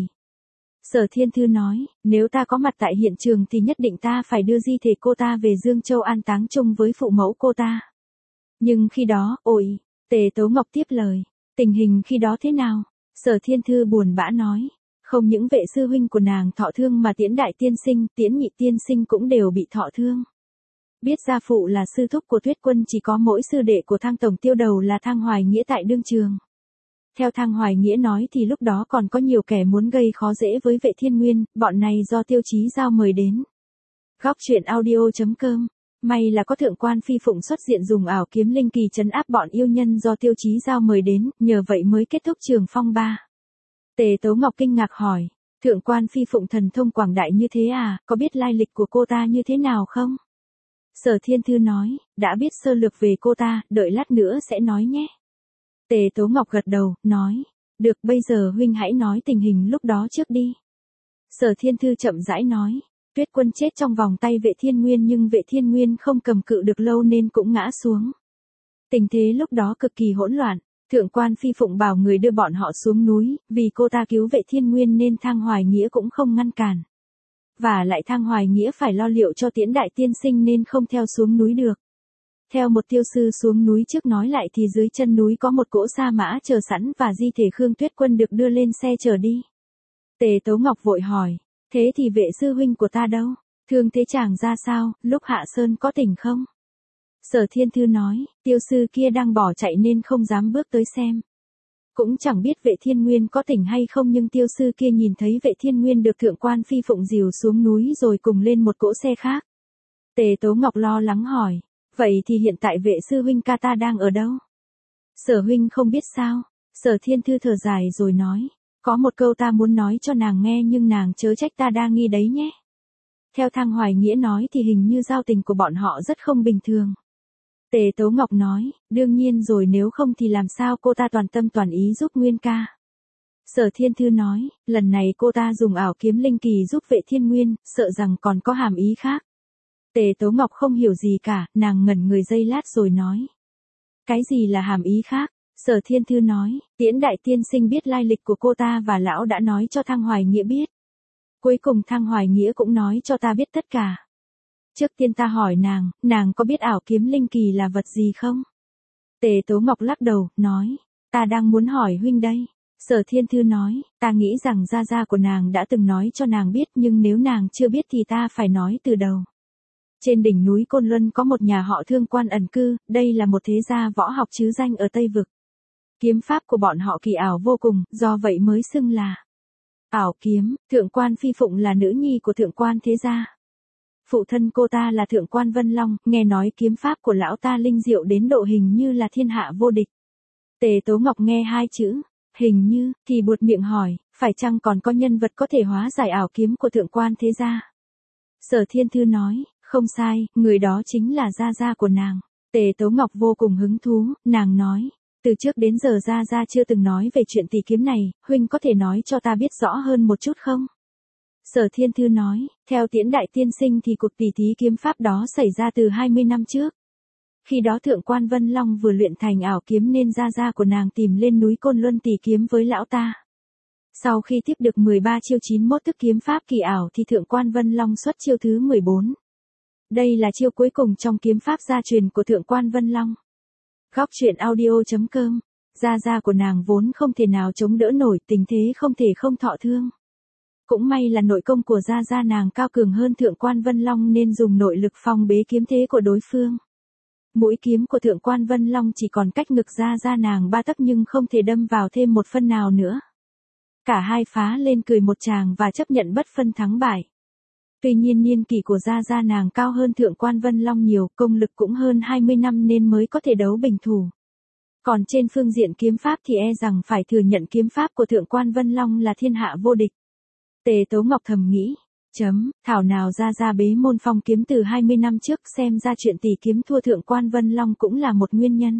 Sở Thiên Thư nói, nếu ta có mặt tại hiện trường thì nhất định ta phải đưa di thể cô ta về Dương Châu an táng chung với phụ mẫu cô ta. Nhưng khi đó, Tề Tố Ngọc tiếp lời, tình hình khi đó thế nào? Sở Thiên Thư buồn bã nói, không những Vệ sư huynh của nàng thọ thương mà Tiễn đại tiên sinh, Tiễn nhị tiên sinh cũng đều bị thọ thương. Biết gia phụ là sư thúc của Tuyết Quân chỉ có mỗi sư đệ của Thang tổng tiêu đầu là Thang Hoài Nghĩa tại đương trường. Theo Thang Hoài Nghĩa nói thì lúc đó còn có nhiều kẻ muốn gây khó dễ với Vệ Thiên Nguyên, bọn này do Tiêu Chí Giao mời đến. Góc truyện audio.com. May là có thượng quan phi phụng xuất diện dùng ảo kiếm linh kỳ trấn áp bọn yêu nhân do Tiêu Chí Giao mời đến, nhờ vậy mới kết thúc trường phong ba. Tề Tố Ngọc kinh ngạc hỏi, thượng quan phi phụng thần thông quảng đại như thế à, có biết lai lịch của cô ta như thế nào không? Sở Thiên Thư nói, đã biết sơ lược về cô ta, đợi lát nữa sẽ nói nhé. Tề Tố Ngọc gật đầu, nói, được bây giờ huynh hãy nói tình hình lúc đó trước đi. Sở Thiên Thư chậm rãi nói, Tuyết Quân chết trong vòng tay Vệ Thiên Nguyên nhưng Vệ Thiên Nguyên không cầm cự được lâu nên cũng ngã xuống. Tình thế lúc đó cực kỳ hỗn loạn, thượng quan phi phụng bảo người đưa bọn họ xuống núi, vì cô ta cứu Vệ Thiên Nguyên nên Thang Hoài Nghĩa cũng không ngăn cản. Và lại Thang Hoài Nghĩa phải lo liệu cho Tiễn đại tiên sinh nên không theo xuống núi được. Theo một tiêu sư xuống núi trước nói lại thì dưới chân núi có một cỗ sa mã chờ sẵn và di thể Khương Tuyết Quân được đưa lên xe chở đi. Tề Tố Ngọc vội hỏi, thế thì Vệ sư huynh của ta đâu? Thương thế chàng ra sao, lúc hạ sơn có tỉnh không? Sở Thiên Thư nói, tiêu sư kia đang bỏ chạy nên không dám bước tới xem. Cũng chẳng biết Vệ Thiên Nguyên có tỉnh hay không nhưng tiêu sư kia nhìn thấy Vệ Thiên Nguyên được thượng quan phi phụng dìu xuống núi rồi cùng lên một cỗ xe khác. Tề Tố Ngọc lo lắng hỏi, vậy thì hiện tại Vệ sư huynh ca ta đang ở đâu? Sở huynh không biết sao? Sở Thiên Thư thở dài rồi nói, có một câu ta muốn nói cho nàng nghe nhưng nàng chớ trách ta đa nghi đấy nhé. Theo Thang Hoài Nghĩa nói thì hình như giao tình của bọn họ rất không bình thường. Tề Tố Ngọc nói, đương nhiên rồi nếu không thì làm sao cô ta toàn tâm toàn ý giúp Nguyên ca. Sở Thiên Thư nói, lần này cô ta dùng ảo kiếm linh kỳ giúp Vệ Thiên Nguyên, sợ rằng còn có hàm ý khác. Tề Tố Ngọc không hiểu gì cả, nàng ngẩn người giây lát rồi nói. Cái gì là hàm ý khác? Sở Thiên Thư nói, Tiễn đại tiên sinh biết lai lịch của cô ta và lão đã nói cho Thang Hoài Nghĩa biết. Cuối cùng Thang Hoài Nghĩa cũng nói cho ta biết tất cả. Trước tiên ta hỏi nàng có biết ảo kiếm linh kỳ là vật gì không? Tề Tố Ngọc lắc đầu, nói, ta đang muốn hỏi huynh đây. Sở Thiên Thư nói, ta nghĩ rằng gia gia của nàng đã từng nói cho nàng biết nhưng nếu nàng chưa biết thì ta phải nói từ đầu. Trên đỉnh núi Côn Luân có một nhà họ Thương Quan ẩn cư, đây là một thế gia võ học chứ danh ở Tây Vực. Kiếm pháp của bọn họ kỳ ảo vô cùng, do vậy mới xưng là ảo kiếm. Thượng quan phi phụng là nữ nhi của thượng quan thế gia. Phụ thân cô ta là thượng quan Vân Long, nghe nói kiếm pháp của lão ta linh diệu đến độ hình như là thiên hạ vô địch. Tề Tố Ngọc nghe hai chữ, hình như, thì buột miệng hỏi, phải chăng còn có nhân vật có thể hóa giải ảo kiếm của thượng quan thế gia? Sở Thiên Thư nói, không sai, người đó chính là gia gia của nàng. Tề Tố Ngọc vô cùng hứng thú, nàng nói, từ trước đến giờ gia gia chưa từng nói về chuyện tỷ kiếm này, huynh có thể nói cho ta biết rõ hơn một chút không? Sở Thiên Thư nói, theo Tiễn đại tiên sinh thì cuộc tỷ thí kiếm pháp đó xảy ra từ 20 năm trước. Khi đó thượng quan Vân Long vừa luyện thành ảo kiếm nên gia gia của nàng tìm lên núi Côn Luân tỷ kiếm với lão ta. Sau khi tiếp được 13 chiêu 91 thức kiếm pháp kỳ ảo thì thượng quan Vân Long xuất chiêu thứ 14. Đây là chiêu cuối cùng trong kiếm pháp gia truyền của thượng quan Vân Long. Góc truyện audio.com. Gia gia của nàng vốn không thể nào chống đỡ nổi tình thế không thể không thọ thương. Cũng may là nội công của Gia Gia nàng cao cường hơn Thượng quan Vân Long nên dùng nội lực phong bế kiếm thế của đối phương. Mũi kiếm của Thượng quan Vân Long chỉ còn cách ngực Gia Gia nàng 3 tấc nhưng không thể đâm vào thêm một phân nào nữa. Cả hai phá lên cười một tràng và chấp nhận bất phân thắng bại. Tuy nhiên niên kỷ của Gia Gia nàng cao hơn Thượng quan Vân Long nhiều, công lực cũng hơn 20 năm nên mới có thể đấu bình thủ. Còn trên phương diện kiếm pháp thì e rằng phải thừa nhận kiếm pháp của Thượng quan Vân Long là thiên hạ vô địch. Tề Tố Ngọc thầm nghĩ, thảo nào Gia Gia bế môn phong kiếm từ 20 năm trước, xem ra chuyện tỷ kiếm thua Thượng quan Vân Long cũng là một nguyên nhân.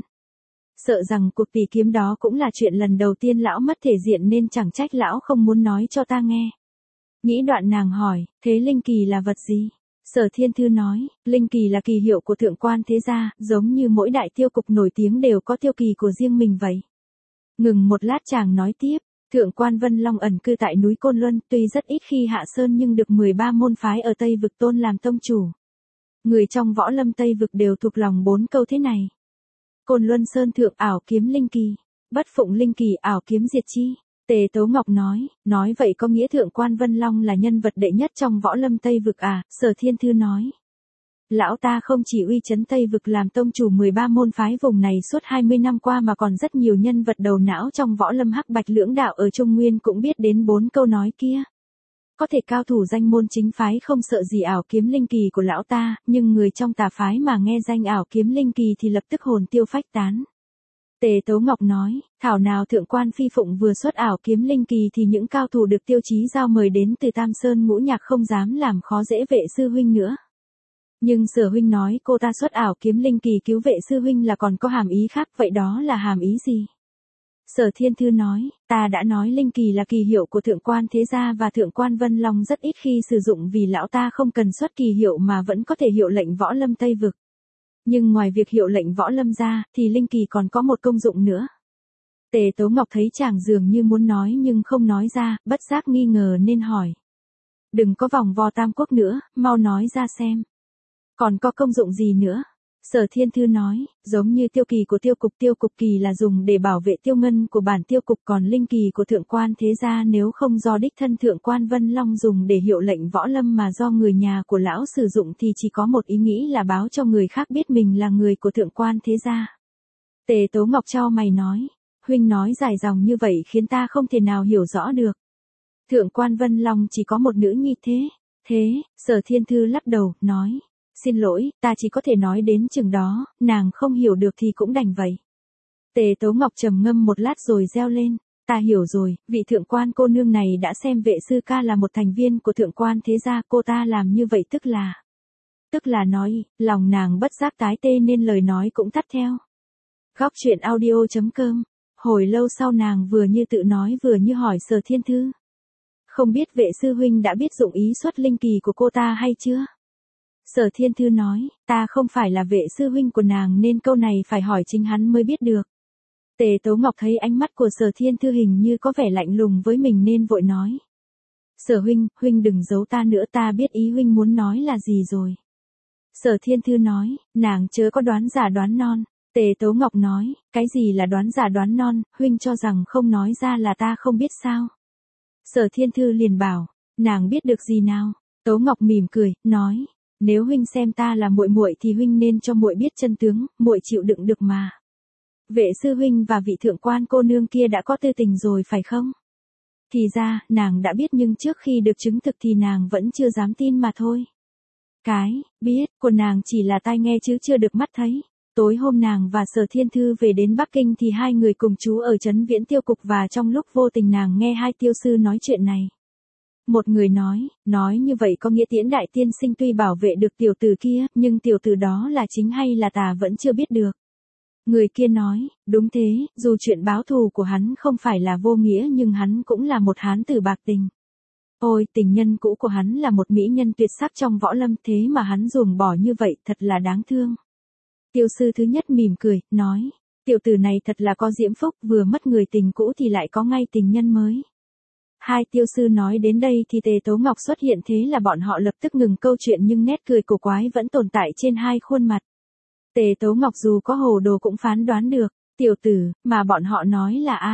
Sợ rằng cuộc tỷ kiếm đó cũng là chuyện lần đầu tiên lão mất thể diện nên chẳng trách lão không muốn nói cho ta nghe. Nghĩ đoạn nàng hỏi, thế linh kỳ là vật gì? Sở Thiên Thư nói, linh kỳ là kỳ hiệu của thượng quan thế gia, giống như mỗi đại tiêu cục nổi tiếng đều có tiêu kỳ của riêng mình vậy. Ngừng một lát chàng nói tiếp, Thượng quan Vân Long ẩn cư tại núi Côn Luân, tuy rất ít khi hạ sơn nhưng được 13 môn phái ở Tây Vực tôn làm tông chủ. Người trong võ lâm Tây Vực đều thuộc lòng 4 câu thế này. Côn Luân Sơn thượng ảo kiếm linh kỳ, bất phụng linh kỳ ảo kiếm diệt chi. Tề Tố Ngọc nói vậy có nghĩa Thượng quan Vân Long là nhân vật đệ nhất trong võ lâm Tây Vực à? Sở Thiên Thư nói. Lão ta không chỉ uy chấn Tây Vực làm tông chủ 13 môn phái vùng này suốt 20 năm qua mà còn rất nhiều nhân vật đầu não trong võ lâm hắc bạch lưỡng đạo ở Trung Nguyên cũng biết đến 4 câu nói kia. Có thể cao thủ danh môn chính phái không sợ gì ảo kiếm linh kỳ của lão ta, nhưng người trong tà phái mà nghe danh ảo kiếm linh kỳ thì lập tức hồn tiêu phách tán. Tề Tố Ngọc nói, thảo nào Thượng quan Phi Phụng vừa xuất ảo kiếm linh kỳ thì những cao thủ được Tiêu Chí Giao mời đến từ Tam Sơn Ngũ Nhạc không dám làm khó dễ vệ sư huynh nữa. Nhưng Sở huynh nói cô ta xuất ảo kiếm linh kỳ cứu vệ sư huynh là còn có hàm ý khác, vậy đó là hàm ý gì? Sở Thiên Thư nói, ta đã nói linh kỳ là kỳ hiệu của Thượng quan thế gia và Thượng quan Vân Long rất ít khi sử dụng vì lão ta không cần xuất kỳ hiệu mà vẫn có thể hiệu lệnh võ lâm Tây Vực. Nhưng ngoài việc hiệu lệnh võ lâm ra, thì linh kỳ còn có một công dụng nữa. Tề Tố Ngọc thấy chàng dường như muốn nói nhưng không nói ra, bất giác nghi ngờ nên hỏi. Đừng có vòng vo Tam Quốc nữa, mau nói ra xem. Còn có công dụng gì nữa? Sở Thiên Thư nói, giống như tiêu kỳ của tiêu cục kỳ là dùng để bảo vệ tiêu ngân của bản tiêu cục, còn linh kỳ của Thượng quan thế gia nếu không do đích thân Thượng quan Vân Long dùng để hiệu lệnh võ lâm mà do người nhà của lão sử dụng thì chỉ có một ý nghĩ là báo cho người khác biết mình là người của Thượng quan thế gia. Tề Tố Ngọc chau mày nói, huynh nói dài dòng như vậy khiến ta không thể nào hiểu rõ được. Thượng quan Vân Long chỉ có một nữ nhi thế, Sở Thiên Thư lắc đầu, nói. Xin lỗi, ta chỉ có thể nói đến chừng đó, nàng không hiểu được thì cũng đành vậy. Tề Tố Ngọc trầm ngâm một lát rồi reo lên, ta hiểu rồi, vị thượng quan cô nương này đã xem vệ sư ca là một thành viên của thượng quan thế gia, cô ta làm như vậy tức là nói, lòng nàng bất giác tái tê nên lời nói cũng tắt theo. Góc truyện audio.com. Hồi lâu sau nàng vừa như tự nói vừa như hỏi Sở Thiên Thư. Không biết vệ sư huynh đã biết dụng ý xuất linh kỳ của cô ta hay chưa? Sở Thiên Thư nói, ta không phải là vệ sư huynh của nàng nên câu này phải hỏi chính hắn mới biết được. Tề Tố Ngọc thấy ánh mắt của Sở Thiên Thư hình như có vẻ lạnh lùng với mình nên vội nói. Sở huynh đừng giấu ta nữa, ta biết ý huynh muốn nói là gì rồi. Sở Thiên Thư nói, nàng chớ có đoán giả đoán non. Tề Tố Ngọc nói, cái gì là đoán giả đoán non, huynh cho rằng không nói ra là ta không biết sao. Sở Thiên Thư liền bảo, nàng biết được gì nào? Tố Ngọc mỉm cười, nói. Nếu huynh xem ta là muội muội thì huynh nên cho muội biết chân tướng, muội chịu đựng được mà. Vệ sư huynh và vị thượng quan cô nương kia đã có tư tình rồi phải không? Thì ra, nàng đã biết nhưng trước khi được chứng thực thì nàng vẫn chưa dám tin mà thôi. Cái biết của nàng chỉ là tai nghe chứ chưa được mắt thấy. Tối hôm nàng và Sở Thiên Thư về đến Bắc Kinh thì hai người cùng trú ở trấn Viễn Tiêu Cục và trong lúc vô tình nàng nghe hai tiêu sư nói chuyện này. Một người nói như vậy có nghĩa Tiễn đại tiên sinh tuy bảo vệ được tiểu tử kia, nhưng tiểu tử đó là chính hay là tà vẫn chưa biết được. Người kia nói, đúng thế, dù chuyện báo thù của hắn không phải là vô nghĩa nhưng hắn cũng là một hán tử bạc tình. Ôi, tình nhân cũ của hắn là một mỹ nhân tuyệt sắc trong võ lâm, thế mà hắn ruồng bỏ như vậy, thật là đáng thương. Tiêu sư thứ nhất mỉm cười, nói, tiểu tử này thật là có diễm phúc, vừa mất người tình cũ thì lại có ngay tình nhân mới. Hai tiêu sư nói đến đây thì Tề Tố Ngọc xuất hiện, thế là bọn họ lập tức ngừng câu chuyện nhưng nét cười cổ quái vẫn tồn tại trên hai khuôn mặt. Tề Tố Ngọc dù có hồ đồ cũng phán đoán được, tiểu tử mà bọn họ nói là ai.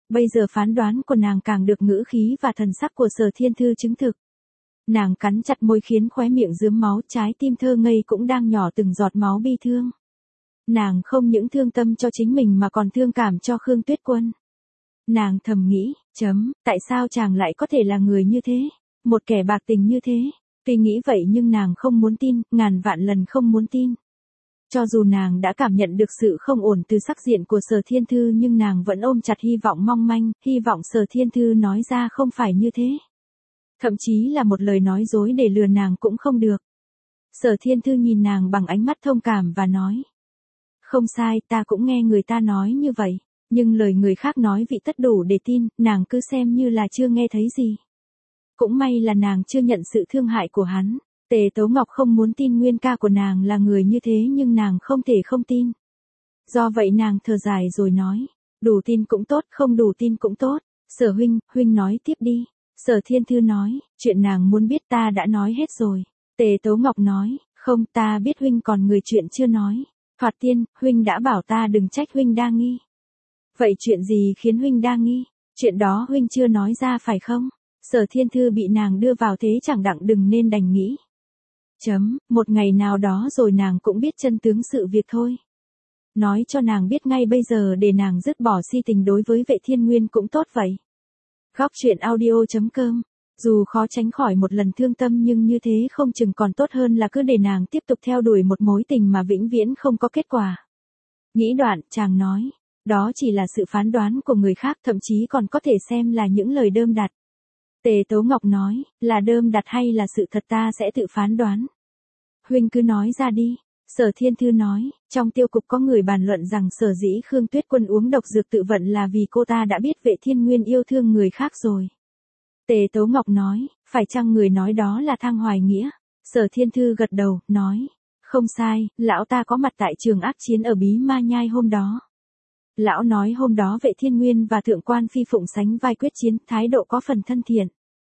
Bây giờ phán đoán của nàng càng được ngữ khí và thần sắc của Sở Thiên Thư chứng thực. Nàng cắn chặt môi khiến khóe miệng rướm máu, trái tim thơ ngây cũng đang nhỏ từng giọt máu bi thương. Nàng không những thương tâm cho chính mình mà còn thương cảm cho Khương Tuyết Quân. Nàng thầm nghĩ, tại sao chàng lại có thể là người như thế? Một kẻ bạc tình như thế? Tuy nghĩ vậy nhưng nàng không muốn tin, ngàn vạn lần không muốn tin. Cho dù nàng đã cảm nhận được sự không ổn từ sắc diện của Sở Thiên Thư nhưng nàng vẫn ôm chặt hy vọng mong manh, hy vọng Sở Thiên Thư nói ra không phải như thế. Thậm chí là một lời nói dối để lừa nàng cũng không được. Sở Thiên Thư nhìn nàng bằng ánh mắt thông cảm và nói. Không sai, ta cũng nghe người ta nói như vậy. Nhưng lời người khác nói vị tất đủ để tin, nàng cứ xem như là chưa nghe thấy gì. Cũng may là nàng chưa nhận sự thương hại của hắn. Tề Tố Ngọc không muốn tin Nguyên ca của nàng là người như thế nhưng nàng không thể không tin. Do vậy nàng thở dài rồi nói. Đủ tin cũng tốt, không đủ tin cũng tốt. Sở huynh nói tiếp đi. Sở Thiên Thư nói, chuyện nàng muốn biết ta đã nói hết rồi. Tề Tố Ngọc nói, không, ta biết huynh còn người chuyện chưa nói. Thoạt tiên, huynh đã bảo ta đừng trách huynh đa nghi. Vậy chuyện gì khiến huynh đa nghi? Chuyện đó huynh chưa nói ra phải không? Sở Thiên Thư bị nàng đưa vào thế chẳng đặng đừng nên đành nghĩ. Một ngày nào đó rồi nàng cũng biết chân tướng sự việc thôi. Nói cho nàng biết ngay bây giờ để nàng dứt bỏ si tình đối với Vệ Thiên Nguyên cũng tốt vậy. Góc truyện audio.com. Dù khó tránh khỏi một lần thương tâm nhưng như thế không chừng còn tốt hơn là cứ để nàng tiếp tục theo đuổi một mối tình mà vĩnh viễn không có kết quả. Nghĩ đoạn, chàng nói. Đó chỉ là sự phán đoán của người khác, thậm chí còn có thể xem là những lời đơm đặt. Tề Tố Ngọc nói, là đơm đặt hay là sự thật ta sẽ tự phán đoán. Huynh cứ nói ra đi. Sở Thiên Thư nói, trong tiêu cục có người bàn luận rằng sở dĩ Khương Tuyết Quân uống độc dược tự vận là vì cô ta đã biết Vệ Thiên Nguyên yêu thương người khác rồi. Tề Tố Ngọc nói, phải chăng người nói đó là Thang Hoài Nghĩa? Sở Thiên Thư gật đầu, nói, không sai, lão ta có mặt tại trường ác chiến ở Bí Ma Nhai hôm đó. Lão nói hôm đó Vệ Thiên Nguyên và Thượng quan Phi Phụng sánh vai quyết chiến, thái độ có phần thân thiện.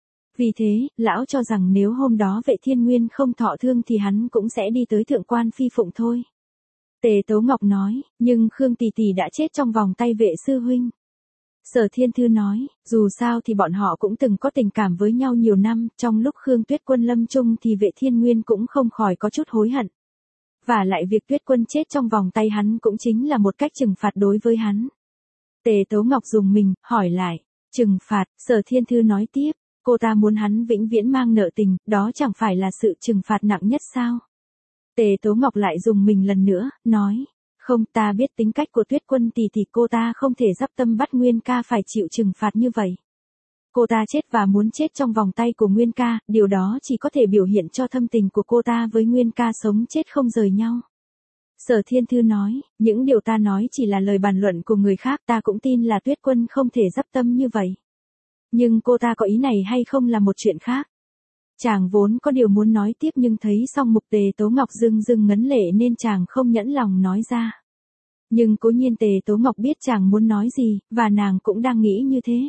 Vì thế, lão cho rằng nếu hôm đó Vệ Thiên Nguyên không thọ thương thì hắn cũng sẽ đi tới Thượng quan Phi Phụng thôi. Tề Tố Ngọc nói, nhưng Khương tỷ tỷ đã chết trong vòng tay Vệ sư huynh. Sở Thiên Thư nói, dù sao thì bọn họ cũng từng có tình cảm với nhau nhiều năm, trong lúc Khương Tuyết Quân lâm chung thì Vệ Thiên Nguyên cũng không khỏi có chút hối hận. Và lại việc Tuyết Quân chết trong vòng tay hắn cũng chính là một cách trừng phạt đối với hắn. Tề Tố Ngọc dùng mình, hỏi lại, trừng phạt, Sở Thiên Thư nói tiếp, cô ta muốn hắn vĩnh viễn mang nợ tình, đó chẳng phải là sự trừng phạt nặng nhất sao? Tề Tố Ngọc lại dùng mình lần nữa, nói, không, ta biết tính cách của Tuyết Quân tỷ tỷ, cô ta không thể dắp tâm bắt Nguyên ca phải chịu trừng phạt như vậy. Cô ta chết và muốn chết trong vòng tay của Nguyên ca, điều đó chỉ có thể biểu hiện cho thâm tình của cô ta với Nguyên ca sống chết không rời nhau. Sở Thiên Thư nói, những điều ta nói chỉ là lời bàn luận của người khác, ta cũng tin là Tuyết Quân không thể dắp tâm như vậy. Nhưng cô ta có ý này hay không là một chuyện khác. Chàng vốn có điều muốn nói tiếp nhưng thấy xong mục Tề Tố Ngọc rưng rưng ngấn lệ nên chàng không nhẫn lòng nói ra. Nhưng cố nhiên Tề Tố Ngọc biết chàng muốn nói gì, và nàng cũng đang nghĩ như thế.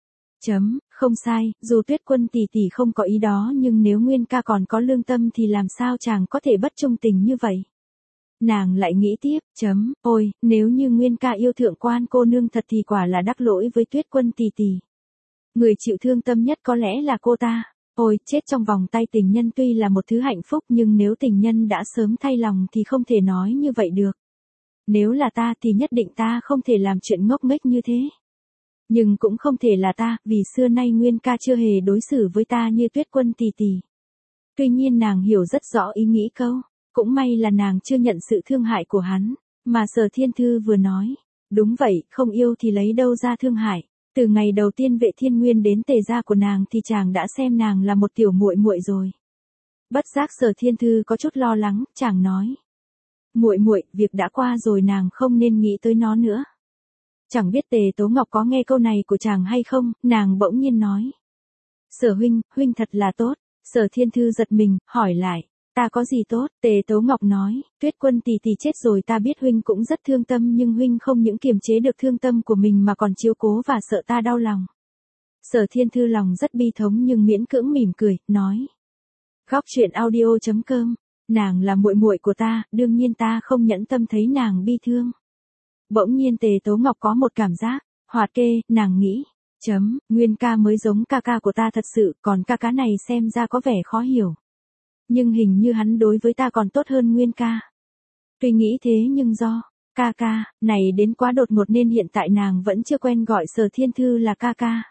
Không sai, dù Tuyết Quân tỷ tỷ không có ý đó nhưng nếu Nguyên ca còn có lương tâm thì làm sao chàng có thể bất trung tình như vậy. Nàng lại nghĩ tiếp, ôi, nếu như Nguyên ca yêu Thượng quan cô nương thật thì quả là đắc lỗi với Tuyết Quân tỷ tỷ. Người chịu thương tâm nhất có lẽ là cô ta. Ôi, chết trong vòng tay tình nhân tuy là một thứ hạnh phúc nhưng nếu tình nhân đã sớm thay lòng thì không thể nói như vậy được. Nếu là ta thì nhất định ta không thể làm chuyện ngốc nghếch như thế. Nhưng cũng không thể là ta, vì xưa nay Nguyên ca chưa hề đối xử với ta như Tuyết Quân tỷ tỷ. Tuy nhiên nàng hiểu rất rõ ý nghĩ câu, cũng may là nàng chưa nhận sự thương hại của hắn, mà Sở Thiên Thư vừa nói. Đúng vậy, không yêu thì lấy đâu ra thương hại. Từ ngày đầu tiên Vệ Thiên Nguyên đến Tề gia của nàng thì chàng đã xem nàng là một tiểu muội muội rồi. Bất giác Sở Thiên Thư có chút lo lắng, chàng nói. Muội muội, việc đã qua rồi nàng không nên nghĩ tới nó nữa. Chẳng biết Tề Tố Ngọc có nghe câu này của chàng hay không, nàng bỗng nhiên nói. Sở huynh thật là tốt. Sở Thiên Thư giật mình, hỏi lại. Ta có gì tốt? Tề Tố Ngọc nói, Tuyết Quân tỷ tỷ chết rồi ta biết huynh cũng rất thương tâm nhưng huynh không những kiềm chế được thương tâm của mình mà còn chiếu cố và sợ ta đau lòng. Sở Thiên Thư lòng rất bi thống nhưng miễn cưỡng mỉm cười, nói. Góc truyện audio.com, nàng là muội muội của ta, đương nhiên ta không nhẫn tâm thấy nàng bi thương. Bỗng nhiên Tề Tố Ngọc có một cảm giác, Hoạt kê, nàng nghĩ. Nguyên ca mới giống ca ca của ta thật sự, còn ca ca này xem ra có vẻ khó hiểu. Nhưng hình như hắn đối với ta còn tốt hơn Nguyên ca. Tuy nghĩ thế nhưng do, ca ca, này đến quá đột ngột nên hiện tại nàng vẫn chưa quen gọi Sở Thiên Thư là ca ca.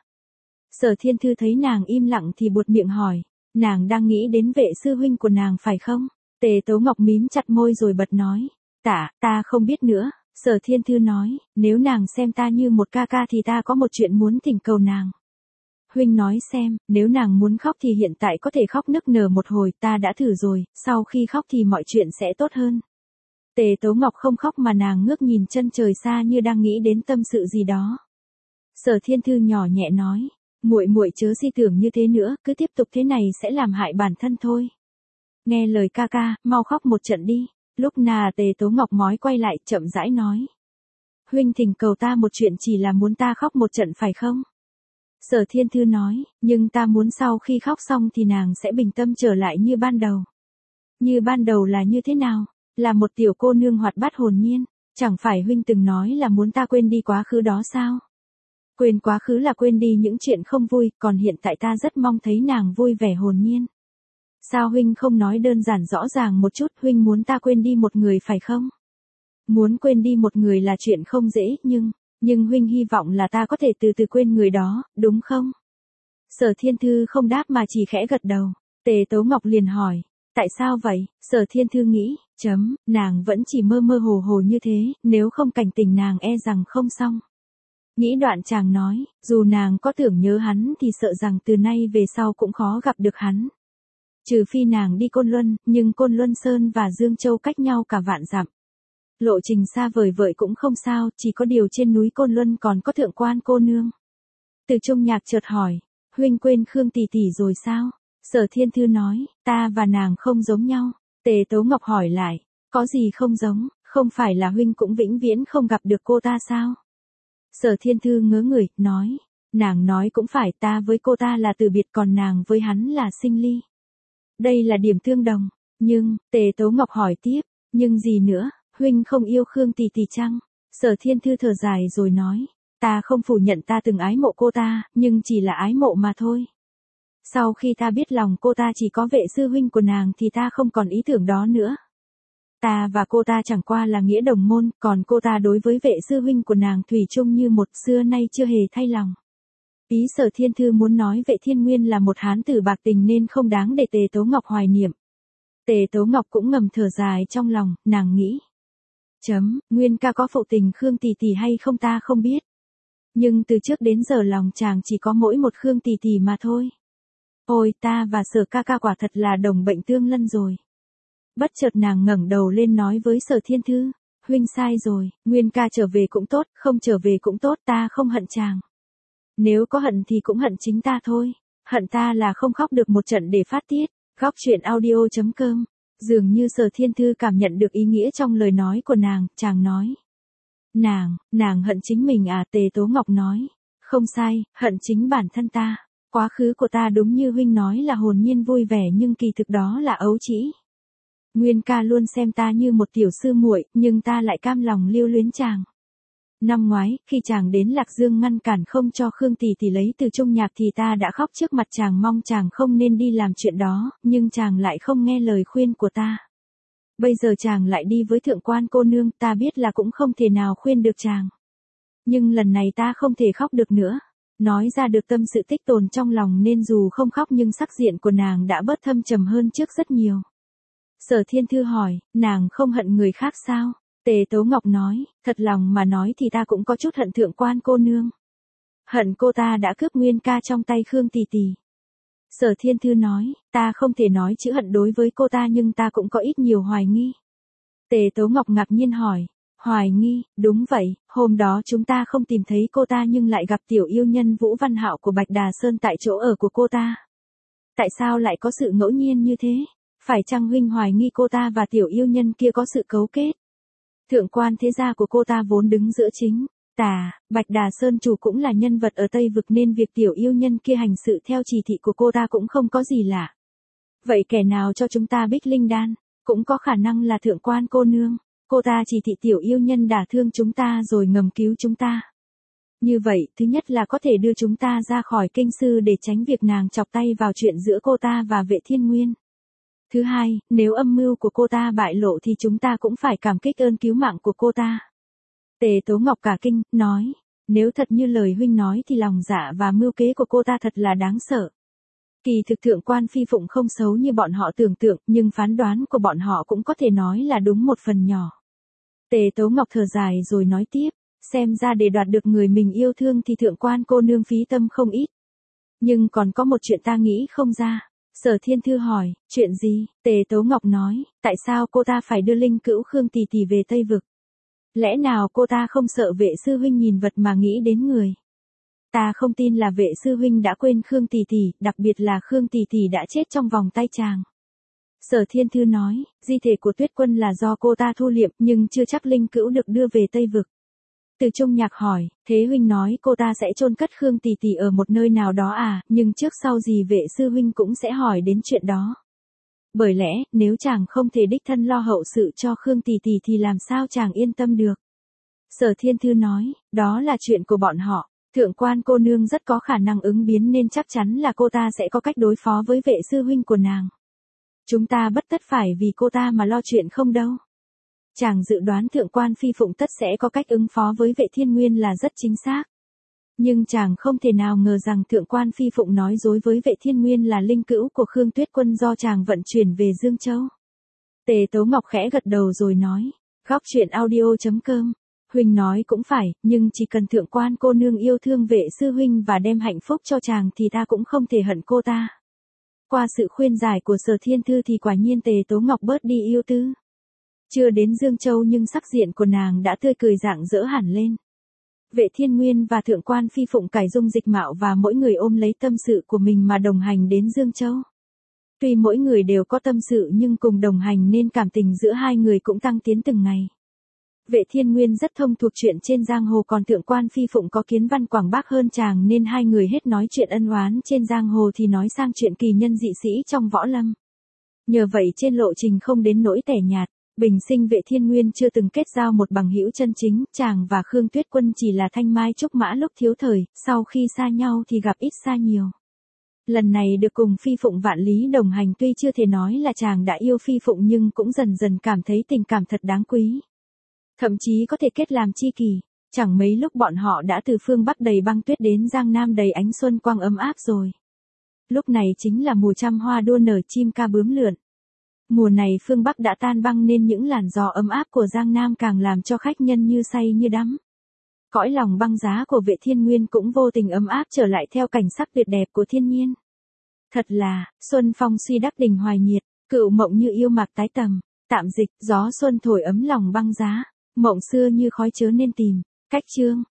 Sở Thiên Thư thấy nàng im lặng thì buột miệng hỏi, nàng đang nghĩ đến vệ sư huynh của nàng phải không? Tề Tố Ngọc mím chặt môi rồi bật nói, ta không biết nữa. Sở Thiên Thư nói, nếu nàng xem ta như một ca ca thì ta có một chuyện muốn thỉnh cầu nàng. Huynh nói xem, nếu nàng muốn khóc thì hiện tại có thể khóc nức nở một hồi, ta đã thử rồi, sau khi khóc thì mọi chuyện sẽ tốt hơn. Tề Tố Ngọc không khóc mà nàng ngước nhìn chân trời xa như đang nghĩ đến tâm sự gì đó. Sở Thiên Thư nhỏ nhẹ nói, muội chớ suy tưởng như thế nữa, cứ tiếp tục thế này sẽ làm hại bản thân thôi. Nghe lời ca ca, mau khóc một trận đi. Lúc nào Tề Tố Ngọc mói quay lại chậm rãi nói. Huynh thỉnh cầu ta một chuyện chỉ là muốn ta khóc một trận phải không? Sở Thiên Thư nói, nhưng ta muốn sau khi khóc xong thì nàng sẽ bình tâm trở lại như ban đầu. Như ban đầu là như thế nào? Là một tiểu cô nương hoạt bát hồn nhiên, chẳng phải huynh từng nói là muốn ta quên đi quá khứ đó sao? Quên quá khứ là quên đi những chuyện không vui, còn hiện tại ta rất mong thấy nàng vui vẻ hồn nhiên. Sao huynh không nói đơn giản rõ ràng một chút, huynh muốn ta quên đi một người phải không? Muốn quên đi một người là chuyện không dễ, nhưng huynh hy vọng là ta có thể từ từ quên người đó, đúng không? Sở Thiên Thư không đáp mà chỉ khẽ gật đầu. Tề Tố Ngọc liền hỏi, tại sao vậy? Sở Thiên Thư nghĩ, nàng vẫn chỉ mơ mơ hồ hồ như thế, nếu không cảnh tỉnh nàng e rằng không xong. Nghĩ đoạn chàng nói, dù nàng có tưởng nhớ hắn thì sợ rằng từ nay về sau cũng khó gặp được hắn. Trừ phi nàng đi Côn Luân, nhưng Côn Luân Sơn và Dương Châu cách nhau cả vạn dặm. Lộ trình xa vời vợi cũng không sao, chỉ có điều trên núi Côn Luân còn có thượng quan cô nương. Từ Trung Nhạc chợt hỏi, huynh quên Khương tỷ tỷ rồi sao? Sở Thiên Thư nói, ta và nàng không giống nhau. Tề Tố Ngọc hỏi lại, có gì không giống, không phải là huynh cũng vĩnh viễn không gặp được cô ta sao? Sở Thiên Thư ngớ người, nói, nàng nói cũng phải, ta với cô ta là từ biệt còn nàng với hắn là sinh ly. Đây là điểm tương đồng, nhưng, Tề Tố Ngọc hỏi tiếp, nhưng gì nữa, huynh không yêu Khương tỷ tỷ chăng? Sở Thiên Thư thở dài rồi nói, ta không phủ nhận ta từng ái mộ cô ta, nhưng chỉ là ái mộ mà thôi. Sau khi ta biết lòng cô ta chỉ có vệ sư huynh của nàng thì ta không còn ý tưởng đó nữa. Ta và cô ta chẳng qua là nghĩa đồng môn, còn cô ta đối với vệ sư huynh của nàng thủy chung như một, xưa nay chưa hề thay lòng. Ý Sở Thiên Thư muốn nói vệ Thiên Nguyên là một hán tử bạc tình nên không đáng để Tề Tố Ngọc hoài niệm. Tề Tố Ngọc cũng ngầm thở dài trong lòng, nàng nghĩ. Nguyên ca có phụ tình Khương tỷ tỷ hay không ta không biết. Nhưng từ trước đến giờ lòng chàng chỉ có mỗi một Khương tỷ tỷ mà thôi. Ôi ta và Sở ca ca quả thật là đồng bệnh tương lân rồi. Bất chợt nàng ngẩng đầu lên nói với Sở Thiên Thư, huynh sai rồi, Nguyên ca trở về cũng tốt, không trở về cũng tốt, ta không hận chàng. Nếu có hận thì cũng hận chính ta thôi, hận ta là không khóc được một trận để phát tiết. Góc truyện audio.com. Dường như Sở Thiên Thư cảm nhận được ý nghĩa trong lời nói của nàng, chàng nói. Nàng hận chính mình à? Tề Tố Ngọc nói. Không sai, hận chính bản thân ta. Quá khứ của ta đúng như huynh nói là hồn nhiên vui vẻ nhưng kỳ thực đó là ấu trĩ. Nguyên ca luôn xem ta như một tiểu sư muội, nhưng ta lại cam lòng lưu luyến chàng. Năm ngoái, khi chàng đến Lạc Dương ngăn cản không cho Khương tỷ tỷ lấy từ Trung Nhạc thì ta đã khóc trước mặt chàng mong chàng không nên đi làm chuyện đó, nhưng chàng lại không nghe lời khuyên của ta. Bây giờ chàng lại đi với thượng quan cô nương, ta biết là cũng không thể nào khuyên được chàng. Nhưng lần này ta không thể khóc được nữa. Nói ra được tâm sự tích tồn trong lòng nên dù không khóc nhưng sắc diện của nàng đã bớt thâm trầm hơn trước rất nhiều. Sở Thiên Thư hỏi, nàng không hận người khác sao? Tề Tố Ngọc nói, thật lòng mà nói thì ta cũng có chút hận thượng quan cô nương. Hận cô ta đã cướp Nguyên ca trong tay Khương tỷ tỷ. Sở Thiên Thư nói, ta không thể nói chữ hận đối với cô ta nhưng ta cũng có ít nhiều hoài nghi. Tề Tố Ngọc ngạc nhiên hỏi, hoài nghi, đúng vậy, hôm đó chúng ta không tìm thấy cô ta nhưng lại gặp tiểu yêu nhân Vũ Văn Hạo của Bạch Đà Sơn tại chỗ ở của cô ta. Tại sao lại có sự ngẫu nhiên như thế? Phải chăng huynh hoài nghi cô ta và tiểu yêu nhân kia có sự cấu kết? Thượng quan thế gia của cô ta vốn đứng giữa chính Bạch Đà Sơn chủ cũng là nhân vật ở Tây Vực nên việc tiểu yêu nhân kia hành sự theo chỉ thị của cô ta cũng không có gì lạ. Vậy kẻ nào cho chúng ta Bích Linh Đan? Cũng có khả năng là thượng quan cô nương. Cô ta chỉ thị tiểu yêu nhân đả thương chúng ta rồi ngầm cứu chúng ta. Như vậy, thứ nhất là có thể đưa chúng ta ra khỏi kinh sư để tránh việc nàng chọc tay vào chuyện giữa cô ta và Vệ Thiên Nguyên. Thứ hai, nếu âm mưu của cô ta bại lộ thì chúng ta cũng phải cảm kích ơn cứu mạng của cô ta. Tề Tố Ngọc cả kinh, nói, nếu thật như lời huynh nói thì lòng dạ và mưu kế của cô ta thật là đáng sợ. Kỳ thực thượng quan phi phụng không xấu như bọn họ tưởng tượng, nhưng phán đoán của bọn họ cũng có thể nói là đúng một phần nhỏ. Tề Tố Ngọc thở dài rồi nói tiếp, xem ra để đoạt được người mình yêu thương thì thượng quan cô nương phí tâm không ít. Nhưng còn có một chuyện ta nghĩ không ra. Sở Thiên Thư hỏi, chuyện gì? Tề Tố Ngọc nói, tại sao cô ta phải đưa Linh Cữu Khương tỷ tỷ về Tây Vực? Lẽ nào cô ta không sợ Vệ sư huynh nhìn vật mà nghĩ đến người? Ta không tin là Vệ sư huynh đã quên Khương tỷ tỷ, đặc biệt là Khương tỷ tỷ đã chết trong vòng tay chàng. Sở Thiên Thư nói, di thể của Tuyết Quân là do cô ta thu liệm, nhưng chưa chắc Linh Cữu được đưa về Tây Vực. Từ Trung Nhạc hỏi, thế huynh nói cô ta sẽ chôn cất Khương tỷ tỷ ở một nơi nào đó à, nhưng trước sau gì Vệ sư huynh cũng sẽ hỏi đến chuyện đó. Bởi lẽ, nếu chàng không thể đích thân lo hậu sự cho Khương tỷ tỷ thì làm sao chàng yên tâm được. Sở Thiên Thư nói, đó là chuyện của bọn họ, thượng quan cô nương rất có khả năng ứng biến nên chắc chắn là cô ta sẽ có cách đối phó với Vệ sư huynh của nàng. Chúng ta bất tất phải vì cô ta mà lo chuyện không đâu. Chàng dự đoán thượng quan phi phụng tất sẽ có cách ứng phó với Vệ Thiên Nguyên là rất chính xác. Nhưng chàng không thể nào ngờ rằng thượng quan phi phụng nói dối với Vệ Thiên Nguyên là linh cữu của Khương Tuyết Quân do chàng vận chuyển về Dương Châu. Tề Tố Ngọc khẽ gật đầu rồi nói, góc truyện audio.com, huynh nói cũng phải, nhưng chỉ cần thượng quan cô nương yêu thương Vệ sư huynh và đem hạnh phúc cho chàng thì ta cũng không thể hận cô ta. Qua sự khuyên giải của Sở Thiên Thư thì quả nhiên Tề Tố Ngọc bớt đi yêu tư. Chưa đến Dương Châu nhưng sắc diện của nàng đã tươi cười rạng rỡ hẳn lên. Vệ Thiên Nguyên và thượng quan phi phụng cải dung dịch mạo và mỗi người ôm lấy tâm sự của mình mà đồng hành đến Dương Châu. Tuy mỗi người đều có tâm sự nhưng cùng đồng hành nên cảm tình giữa hai người cũng tăng tiến từng ngày. Vệ Thiên Nguyên rất thông thuộc chuyện trên giang hồ, còn thượng quan phi phụng có kiến văn quảng bác hơn chàng nên hai người hết nói chuyện ân oán trên giang hồ thì nói sang chuyện kỳ nhân dị sĩ trong võ lâm. Nhờ vậy trên lộ trình không đến nỗi tẻ nhạt. Bình sinh Vệ Thiên Nguyên chưa từng kết giao một bằng hữu chân chính, chàng và Khương Tuyết Quân chỉ là thanh mai trúc mã lúc thiếu thời, sau khi xa nhau thì gặp ít xa nhiều. Lần này được cùng phi phụng vạn lý đồng hành tuy chưa thể nói là chàng đã yêu phi phụng nhưng cũng dần dần cảm thấy tình cảm thật đáng quý. Thậm chí có thể kết làm tri kỷ, chẳng mấy lúc bọn họ đã từ phương Bắc đầy băng tuyết đến Giang Nam đầy ánh xuân quang ấm áp rồi. Lúc này chính là mùa trăm hoa đua nở chim ca bướm lượn. Mùa này phương Bắc đã tan băng nên những làn gió ấm áp của Giang Nam càng làm cho khách nhân như say như đắm. Cõi lòng băng giá của Vệ Thiên Nguyên cũng vô tình ấm áp trở lại theo cảnh sắc tuyệt đẹp của thiên nhiên. Thật là, xuân phong suy đắc đình hoài nhiệt, cựu mộng như yêu mạc tái tầm, tạm dịch, gió xuân thổi ấm lòng băng giá, mộng xưa như khói chớ nên tìm, cách chương.